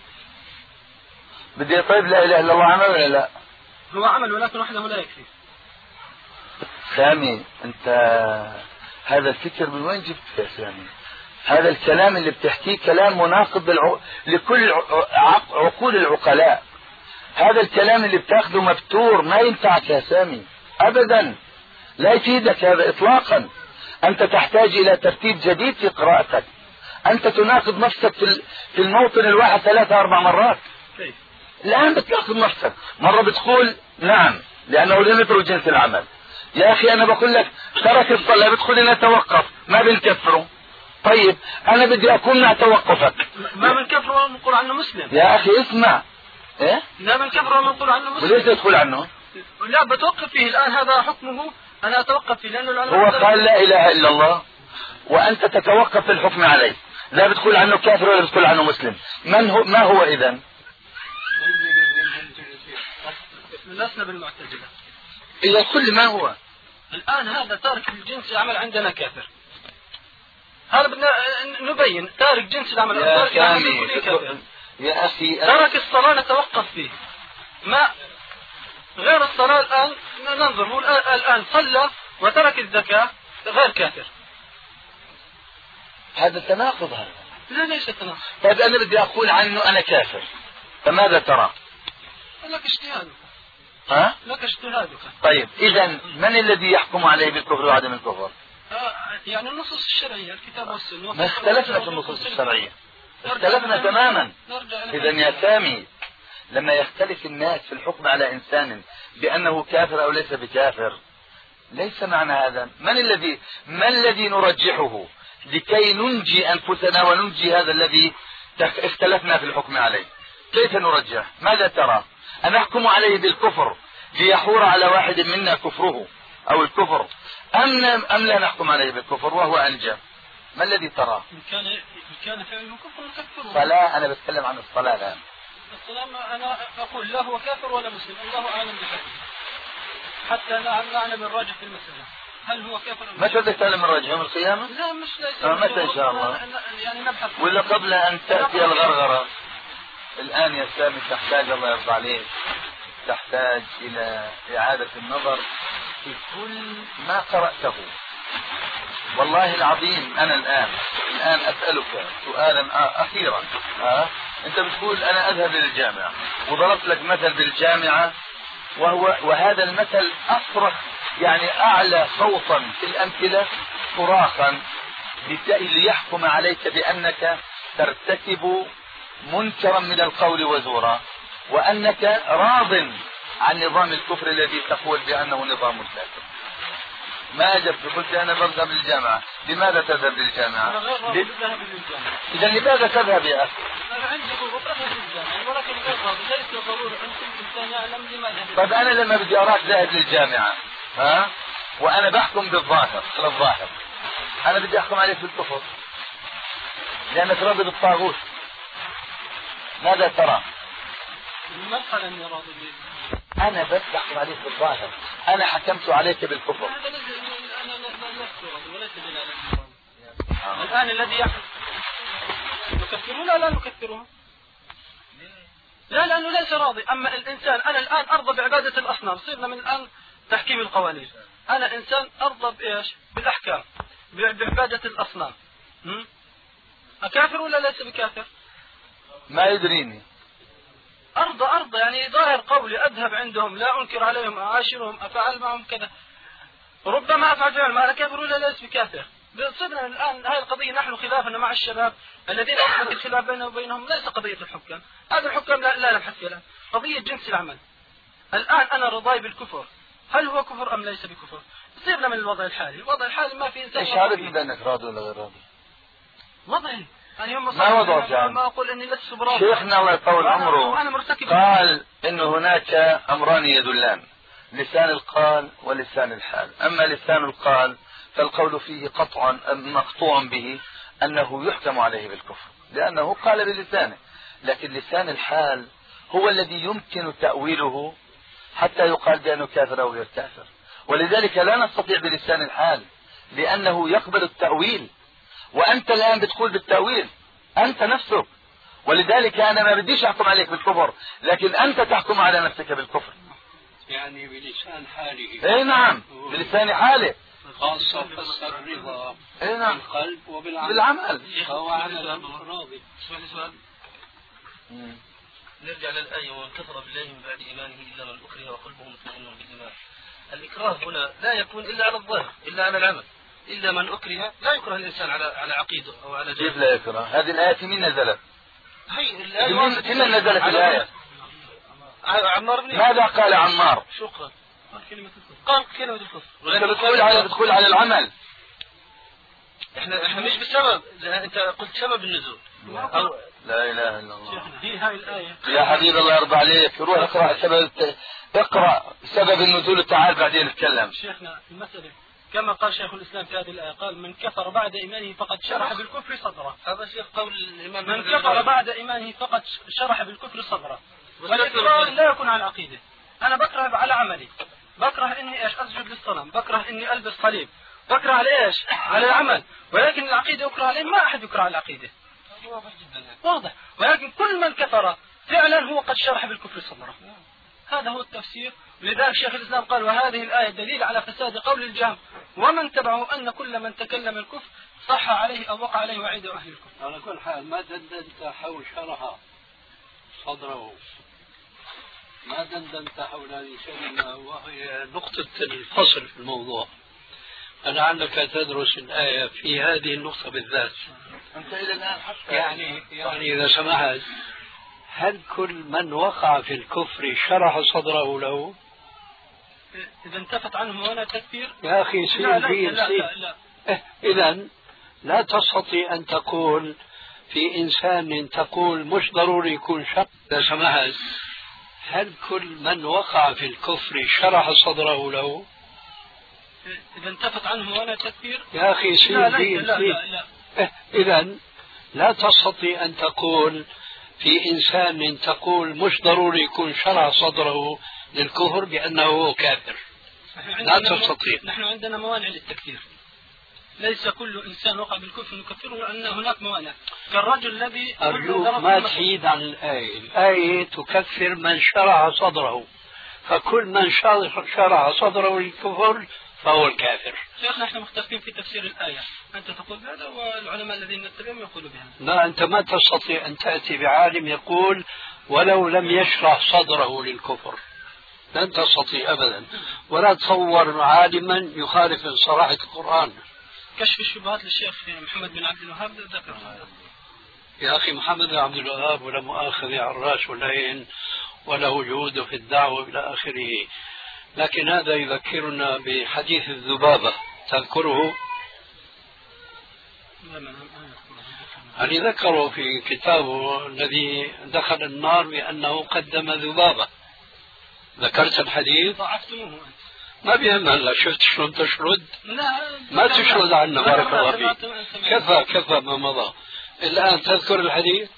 [SPEAKER 5] بدي طيب لا إله إلا الله عمل ولا لا؟
[SPEAKER 2] هو عمل ولكن وحده لا يكفي.
[SPEAKER 5] سامي أنت هذا الفكر من وين جبته يا سامي؟ هذا الكلام اللي بتحكيه كلام مناقض بالع... لكل عق... عقول العقلاء. هذا الكلام اللي بتاخده مبتور ما ينفعك يا سامي أبدا، لا يفيدك هذا إطلاقا. أنت تحتاج إلى ترتيب جديد في قراءتك. أنت تناقض نفسك في في الموطن الواحد ثلاثة أربع مرات.
[SPEAKER 2] كيف؟
[SPEAKER 5] الآن بتناقض نفسك، مرة بتقول نعم لأنه لم يترك جنس العمل. يا أخي أنا بقول لك ترك الصلاة بتقول لنا توقف ما بنكفره. طيب أنا بدي أكون مع توقفك.
[SPEAKER 2] ما من كفر ولا نقول عنه مسلم.
[SPEAKER 5] يا أخي اسمع إيه؟
[SPEAKER 2] لا من كفر ولا نقول عنه مسلم.
[SPEAKER 5] وليش تدخل عنه؟
[SPEAKER 2] لا بتوقف فيه الآن هذا حكمه أنا أتوقف فيه لأنه العلماء
[SPEAKER 5] هو قال لا إله إلا الله وأنت تتوقف في الحكم عليه، لا بتقول عنه كافر ولا بتقول عنه مسلم. من هو ما هو إذن؟
[SPEAKER 2] لسنا بالمعتزلة.
[SPEAKER 5] إذا كل ما هو
[SPEAKER 2] الآن هذا تارك الجنس العمل عندنا كافر. هذا بدنا نبين تارك جنس العمل.
[SPEAKER 5] يا
[SPEAKER 2] تارك العمل
[SPEAKER 5] كافر. يا أخي
[SPEAKER 2] ترك الصلاة نتوقف فيه. ما غير الصلاة الآن ننظر هو الآن صلى وترك الزكاة غير كافر.
[SPEAKER 5] هذا تناقض هذا.
[SPEAKER 2] لا ليس تناقض.
[SPEAKER 5] طيب أنا بدي أقول عنه أنا كافر فماذا ترى؟
[SPEAKER 2] لك اجتهادك.
[SPEAKER 5] ها؟
[SPEAKER 2] لك اجتهادك.
[SPEAKER 5] طيب إذا من الذي يحكم عليه بالكفر وعدم الكفر؟
[SPEAKER 2] آه يعني النصوص الشرعية الكتاب والسنة.
[SPEAKER 5] ما اختلفنا في النصوص الشرعية، اختلفنا تماما. إذا يا سامي لما يختلف الناس في الحكم على إنسان بأنه كافر أو ليس بكافر ليس معنى هذا من الذي ما الذي نرجحه لكي ننجي أنفسنا وننجي هذا الذي اختلفنا في الحكم عليه. كيف نرجح؟ ماذا ترى؟ أن نحكم عليه بالكفر ليحور على واحد منا كفره أو الكفر أم أم لا نحكم عليه بالكفر وهو أنجى؟ ما الذي ترى؟
[SPEAKER 2] إن كان إن كان فعله كفر نكفره.
[SPEAKER 5] صلاة أنا بتكلم عن الصلاة الآن.
[SPEAKER 2] الصلاة أنا أقول لا هو كافر ولا مسلم، الله أعلم بحكمه حتى نعلم الراجح في المسألة. هل هو كافر؟
[SPEAKER 5] ما بدك تعلم الرجع يوم القيامة؟
[SPEAKER 2] لا مش ليس.
[SPEAKER 5] متى إن شاء الله؟
[SPEAKER 2] يعني نبحث.
[SPEAKER 5] ولا قبل أن تأتي الغرغرة؟ الآن يا سامي تحتاج، الله يرضى عليك، تحتاج إلى إعادة النظر في كل ما قرأته. والله العظيم أنا الآن الآن أسألك سؤالا أخيرا. أه؟ أنت بتقول أنا أذهب إلى الجامعة، وضربت لك مثل بالجامعة، وهو وهذا المثل أصرخ يعني أعلى صوتا في الأمثلة صراخا ليحكم عليك بأنك ترتكب منكرا من القول وزورا، وأنك راض عن نظام الكفر الذي تقول بأنه نظام كافر. ما أجبت، قلت أنا بذهب للجامعة. لماذا تذهب للجامعة؟
[SPEAKER 2] أنا غير راضي بالذهاب للجامعة.
[SPEAKER 5] إذا لماذا تذهب يا أخي؟
[SPEAKER 2] أنا عندي ضغوط أذهب للجامعة ولكن غير راضي، ليس ضروري أن كل إنسان يعلم لماذا.
[SPEAKER 5] طيب أنا لما بدي أراك ذاهب للجامعة ها وأنا بحكم بالظاهر على الظاهر، أنا بدي أحكم عليك بالكفر لأنك راضي بالطاغوت، ماذا ترى؟
[SPEAKER 2] ما قال أني راضي به.
[SPEAKER 5] أنا بس بحكم عليك بالظاهر، أنا حكمت عليك بالكفر.
[SPEAKER 2] هذا ليس أنا لست راضي وليس دلالة. الآن الذي يحكم نكفرون لا نكفرون؟ لا لأنه ليس راضي. أما الإنسان أنا الآن أرضى بعبادة الأصنام، صرنا من الآن تحكيم القوانين. أنا إنسان أرضى بإيش؟ بالأحكام، بعبادة الأصنام. أكافر ولا ليس بكافر؟
[SPEAKER 5] ما يدريني.
[SPEAKER 2] أرضى أرضى يعني ظاهر قولي، أذهب عندهم لا أنكر عليهم، أعاشرهم، أفعل معهم كذا، ربما أفعل فعل ما أنا كافر ولا ليس بكافر. صرنا الآن هذه القضية نحن خلافنا مع الشباب الذين أصبحت الخلاف بينهم وبينهم ليس قضية الحكام، هذا الحكام لا, لا نبحث فيها، قضية جنس العمل. الآن أنا رضاي بالكفر، هل هو كفر أم ليس بكفر؟ صرنا من الوضع الحالي، الوضع الحالي ما في إنسان.
[SPEAKER 5] إيش عارف بأنك راضي ولا غير راضي؟
[SPEAKER 2] وضعي يعني هم
[SPEAKER 5] ما وضعك يعني؟
[SPEAKER 2] ما أقول إني لست براضي.
[SPEAKER 5] شيخنا الله يطول عمره
[SPEAKER 2] أنا مرتكب
[SPEAKER 5] قال إن هناك أمران يدلان، لسان القال ولسان الحال. أما لسان القال فالقول فيه قطعا مقطوع به أنه يحكم عليه بالكفر لأنه قال بلسانه، لكن لسان الحال هو الذي يمكن تأويله حتى يقال بأنه كافر أو غير كافر، ولذلك لا نستطيع بلسان الحال لأنه يقبل التأويل، وأنت الآن بتقول بالتأويل أنت نفسك، ولذلك أنا ما بديش أحكم عليك بالكفر، لكن أنت تحكم على نفسك بالكفر.
[SPEAKER 1] يعني بلسان حاله.
[SPEAKER 5] اي نعم بلسان حاله،
[SPEAKER 1] خاصة فسر الرضا
[SPEAKER 5] اي نعم
[SPEAKER 1] بالقلب وبالعمل.
[SPEAKER 5] بالعمل
[SPEAKER 1] فهو عمل راضي.
[SPEAKER 6] اسمح لي سؤال. نرجع للآية ومن كفر بالله من بعد إيمانه إلا من أكره وقلبه مطمئن بالإيمان. الإكراه هنا لا يكون إلا على الظاهر، إلا على العمل. إلا من أكره، لا يكره الإنسان على على عقيده أو على جهله.
[SPEAKER 5] كيف لا يكره؟ هذه الآية من نزلت؟
[SPEAKER 6] هي الآية
[SPEAKER 5] من نزلت الآية؟
[SPEAKER 6] عمار بن
[SPEAKER 5] ماذا قال عمار؟
[SPEAKER 6] شكرا. قال كلمة الكفر. قال كلمة الكفر.
[SPEAKER 5] أنت بتقول على بتقول على العمل.
[SPEAKER 6] احنا احنا مش بالسبب، انت قلت سبب النزول. أو
[SPEAKER 5] لا اله الا الله.
[SPEAKER 2] هي هاي الآية.
[SPEAKER 5] يا حبيبي الله يرضى عليك، روح اقرا سبب اقرا سبب النزول وتعال بعدين نتكلم.
[SPEAKER 2] شيخنا المسألة كما قال شيخ الإسلام في هذه الآية، قال من كفر بعد إيمانه فقد شرح بالكفر صدره.
[SPEAKER 6] هذا شيخ قول الإمام.
[SPEAKER 2] من كفر بعد إيمانه فقد شرح بالكفر صدره. والإكراه لا يكون على العقيدة. أنا بكره على عملي، بكره إني إيش أسجد للصنم، بكره إني ألبس صليب، بكره على إيش؟ على العمل، ولكن العقيدة يكره عليه، ما أحد يكره على العقيدة.
[SPEAKER 6] واضح جدا.
[SPEAKER 2] واضح، ولكن كل من كفر فعلا هو قد شرح بالكفر صدره. هذا هو التفسير. لذلك شيخ الإسلام قال وهذه الآية دليل على فساد قول الجهم ومن تبعه أن كل من تكلم الكفر صح عليه أو وقع عليه وعيد أهل الكفر.
[SPEAKER 1] على كل حال ما دندنت حول شرح صدره، ما دندنت حول هذه الكلمة وهي نقطة الفصل في الموضوع. لعلك تدرس الآية في هذه النقطة بالذات.
[SPEAKER 5] أنت إلى الآن حتى
[SPEAKER 1] يعني يعني إذا سمحت، هل كل من وقع في الكفر شرح صدره له؟
[SPEAKER 2] إذا انتفت عنه هنا تكفير
[SPEAKER 1] يا أخي سير بي
[SPEAKER 2] لا لا لا.
[SPEAKER 1] إذا لا تستطيع أن تقول في إنسان تقول مش ضروري يكون شر. إذا سمحت، هل كل من وقع في الكفر شرح صدره له؟
[SPEAKER 2] إذا انتفت عنه هنا تكفير
[SPEAKER 1] يا أخي سير بي
[SPEAKER 2] لا لا لا.
[SPEAKER 1] إذا لا تستطيع أن تقول في إنسان تقول مش ضروري يكون شرح صدره للكفر بأنه كافر. لا تستطيع.
[SPEAKER 2] نحن عندنا موانع للتكفير، ليس كل إنسان وقع بالكفر نكفره، لأن هناك موانع كالرجل الذي
[SPEAKER 1] أرجوك ما تحيد عن الآية. الآية تكفر من شرع صدره، فكل من شرع صدره للكفر فهو الكافر.
[SPEAKER 2] شيخنا احنا مختلفين في تفسير الآية، أنت تقول بهذا والعلماء الذين نتبعهم يقولوا بهذا.
[SPEAKER 1] لا، أنت ما تستطيع أن تأتي بعالم يقول ولو لم يشرح صدره للكفر، لن تستطيع أبدا. ولا تصور عالما يخالف صراحة القرآن.
[SPEAKER 2] كشف الشبهات للشيخ محمد بن عبد الوهاب ذكر هذا.
[SPEAKER 1] يا أخي محمد بن عبد الوهاب ولا مؤاخذ على الراس والعين ولا وجود في الدعوة إلى آخره، لكن هذا يذكرنا بحديث الذبابة، تذكره؟ يعني ذكره في كتابه الذي دخل النار بأنه قدم ذبابة. ذكرت الحديث؟
[SPEAKER 2] ضعفتموه.
[SPEAKER 1] ما بيهم هلا، شفت شلون تشرد؟
[SPEAKER 2] لا
[SPEAKER 1] ما تشرد عنا، بارك الله فيك. كفى كفى ما مضى. الآن تذكر الحديث؟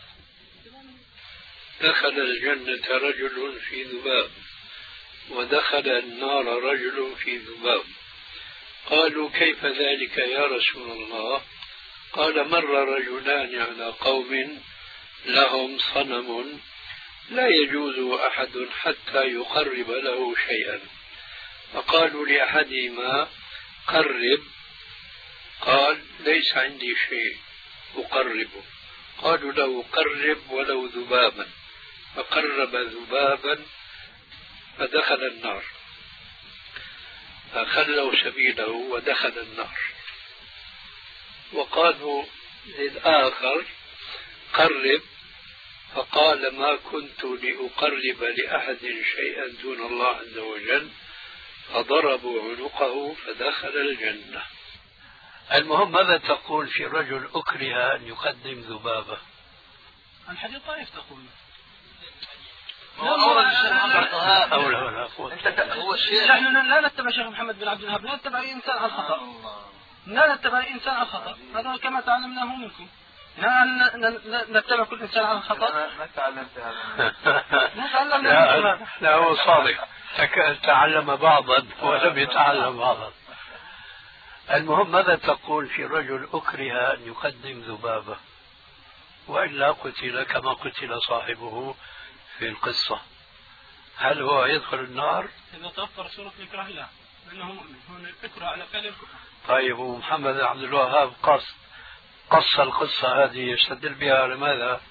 [SPEAKER 1] دخل الجنة رجل في ذباب ودخل النار رجل في ذباب. قالوا كيف ذلك يا رسول الله؟ قال مر رجلان على قوم لهم صنم لا يجوز أحد حتى يقرب له شيئا، فقالوا لأحدهما قرب، قال ليس عندي شيء أقربه. قالوا له قرب ولو ذبابا، فقرب ذبابا فدخل النار، فخلوا سبيله ودخل النار. وقالوا للآخر قرب، فقال ما كنت لأقرب لأحد شيئا دون الله عز وجل، فضربوا عنقه فدخل الجنة. المهم ماذا تقول في رجل أكره أن يقدم ذبابة؟
[SPEAKER 2] الحديث طائف تقول
[SPEAKER 1] أولا ولا قوة.
[SPEAKER 2] نحن لا نتبع شيخ محمد بن عبد الوهاب، لا نتبع أي إنسان على الخطأ، لا نتبع أي إنسان على الخطأ، هذا كما تعلمناه منكم. نتبع كل إنسان على الخطأ.
[SPEAKER 5] ما تعلمت
[SPEAKER 1] هذا. لا هو صادق، تعلم بعضا ولم يتعلم بعضا. المهم ماذا تقول في رجل أكره أن يقدم ذبابة وإلا قتل كما قتل صاحبه في القصة؟ هل هو يدخل النار؟
[SPEAKER 2] إذا توفر صورة الإكراه لا، لأنه مؤمن، هو الإكراه على فعل الكفر.
[SPEAKER 1] طيب ومحمد بن عبد الوهاب قص قص القصة هذه يستدل بها لماذا؟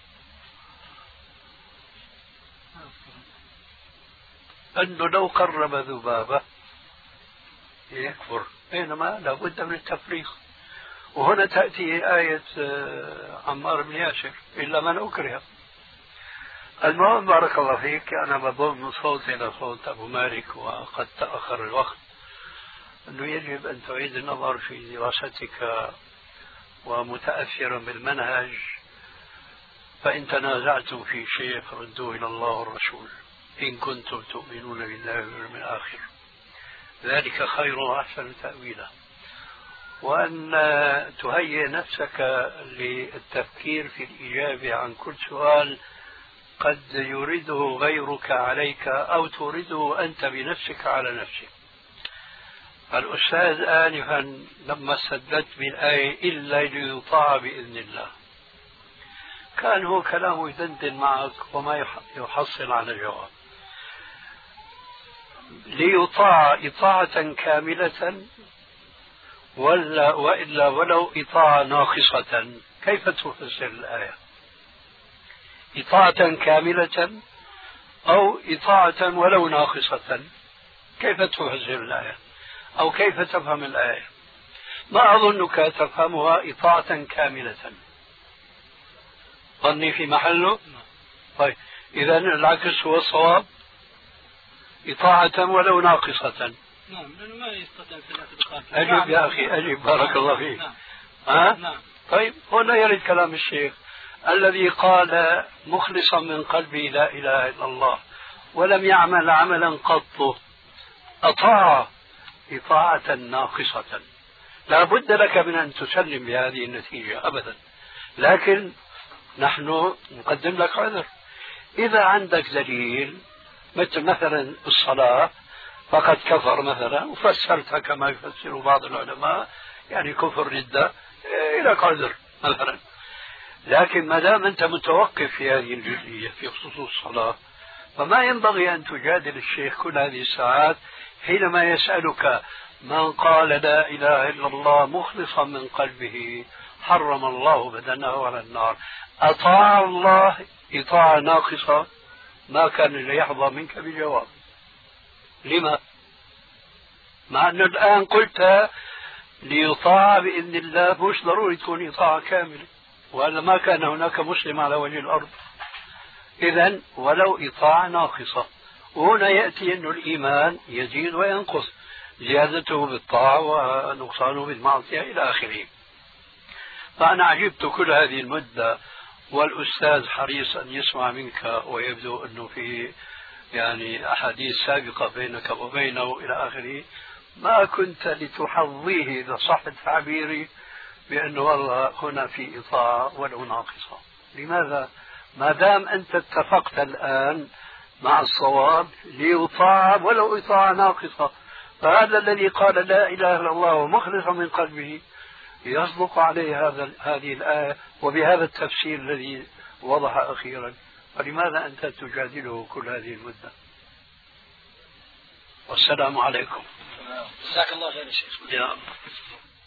[SPEAKER 1] أنه لو قرب ذبابة يكفر، بينما لابد من التفريق. وهنا تأتي آية عمار بن ياسر إلا من أكره. المهم بارك الله فيك، أنا بضم صوتي إلى صوت أبو مالك وقد تأخر الوقت، أنه يجب أن تعيد النظر في دراستك ومتأثرا بالمنهج، فإن تنازعتم في شيء فردوه إلى الله والرسول إن كنتم تؤمنون بالله واليوم الآخر، ذلك خير وأحسن تأويلا. وأن تهيئ نفسك للتفكير في الإجابة عن كل سؤال قد يريده غيرك عليك أو تريده أنت بنفسك على نفسك. الأستاذ آنفا لما سددت بالآية إلا ليطاع بإذن الله، كان هو كلامه يدندن معك وما يحصل على جواب. ليطاع إطاعة كاملة ولا وإلا ولو إطاعة ناقصة، كيف تفسر الآية؟ إطاعة كاملة أو إطاعة ولو ناقصة، كيف تفسر الآية أو كيف تفهم الآية؟ ما أظنك تفهمها إطاعة كاملة. ظني في محله. طيب إذا العكس هو الصواب، إطاعة ولو ناقصة.
[SPEAKER 2] نعم، لأنه ما يستطيع ثلاثة.
[SPEAKER 1] أجب يا أخي أجب، بارك الله فيك.
[SPEAKER 2] نعم.
[SPEAKER 1] ها؟
[SPEAKER 2] نعم.
[SPEAKER 1] طيب هنا يرد كلام الشيخ الذي قال مخلصا من قلبه لا إله إلا الله ولم يعمل عملا قط، أطاع إطاعة ناقصة. لا بد لك من أن تسلم بهذه النتيجة أبدا، لكن نحن نقدم لك عذر. إذا عندك دليل مثل مثلا الصلاة، فقد كفر مثلا، وفسرتها كما يفسر بعض العلماء يعني كفر ردة إلى قدر مثلا. لكن ما دام أنت متوقف في هذه الجزئية في خصوص الصلاة، فما ينبغي أن تجادل الشيخ كل هذه الساعات حينما يسألك من قال لا إله إلا الله مخلصا من قلبه حرم الله بدنه على النار. أطاع الله إطاعة ناقصة ما كان ليحظى منك بجواب. لما؟ مع أنه الآن قلت ليطاع بإذن الله، مش ضروري تكون إطاعة كاملة، وأن ما كان هناك مسلم على وجه الأرض. إذن ولو إطاعة ناقصة. وهنا يأتي أن الإيمان يزيد وينقص، زيادته بالطاعة ونقصانه بالمعصية إلى آخره. فأنا عجبت كل هذه المدة والأستاذ حريص أن يسمع منك، ويبدو أنه في يعني أحاديث سابقة بينك وبينه إلى آخره، ما كنت لتحظيه إذا صح تعبيري بأنه والله هنا في إطاعة ولو ناقصة. لماذا؟ ما دام أنت اتفقت الآن مع الصواب ليطاع ولو إطاعة ناقصة، فهذا الذي قال لا إله إلا الله مخلصا من قلبه يصدق عليه هذا هذه الآية وبهذا التفسير الذي وضح أخيرا. فلماذا أنت تجادله كل هذه المدة؟ والسلام عليكم.
[SPEAKER 2] جزاك الله خير يا شيخ.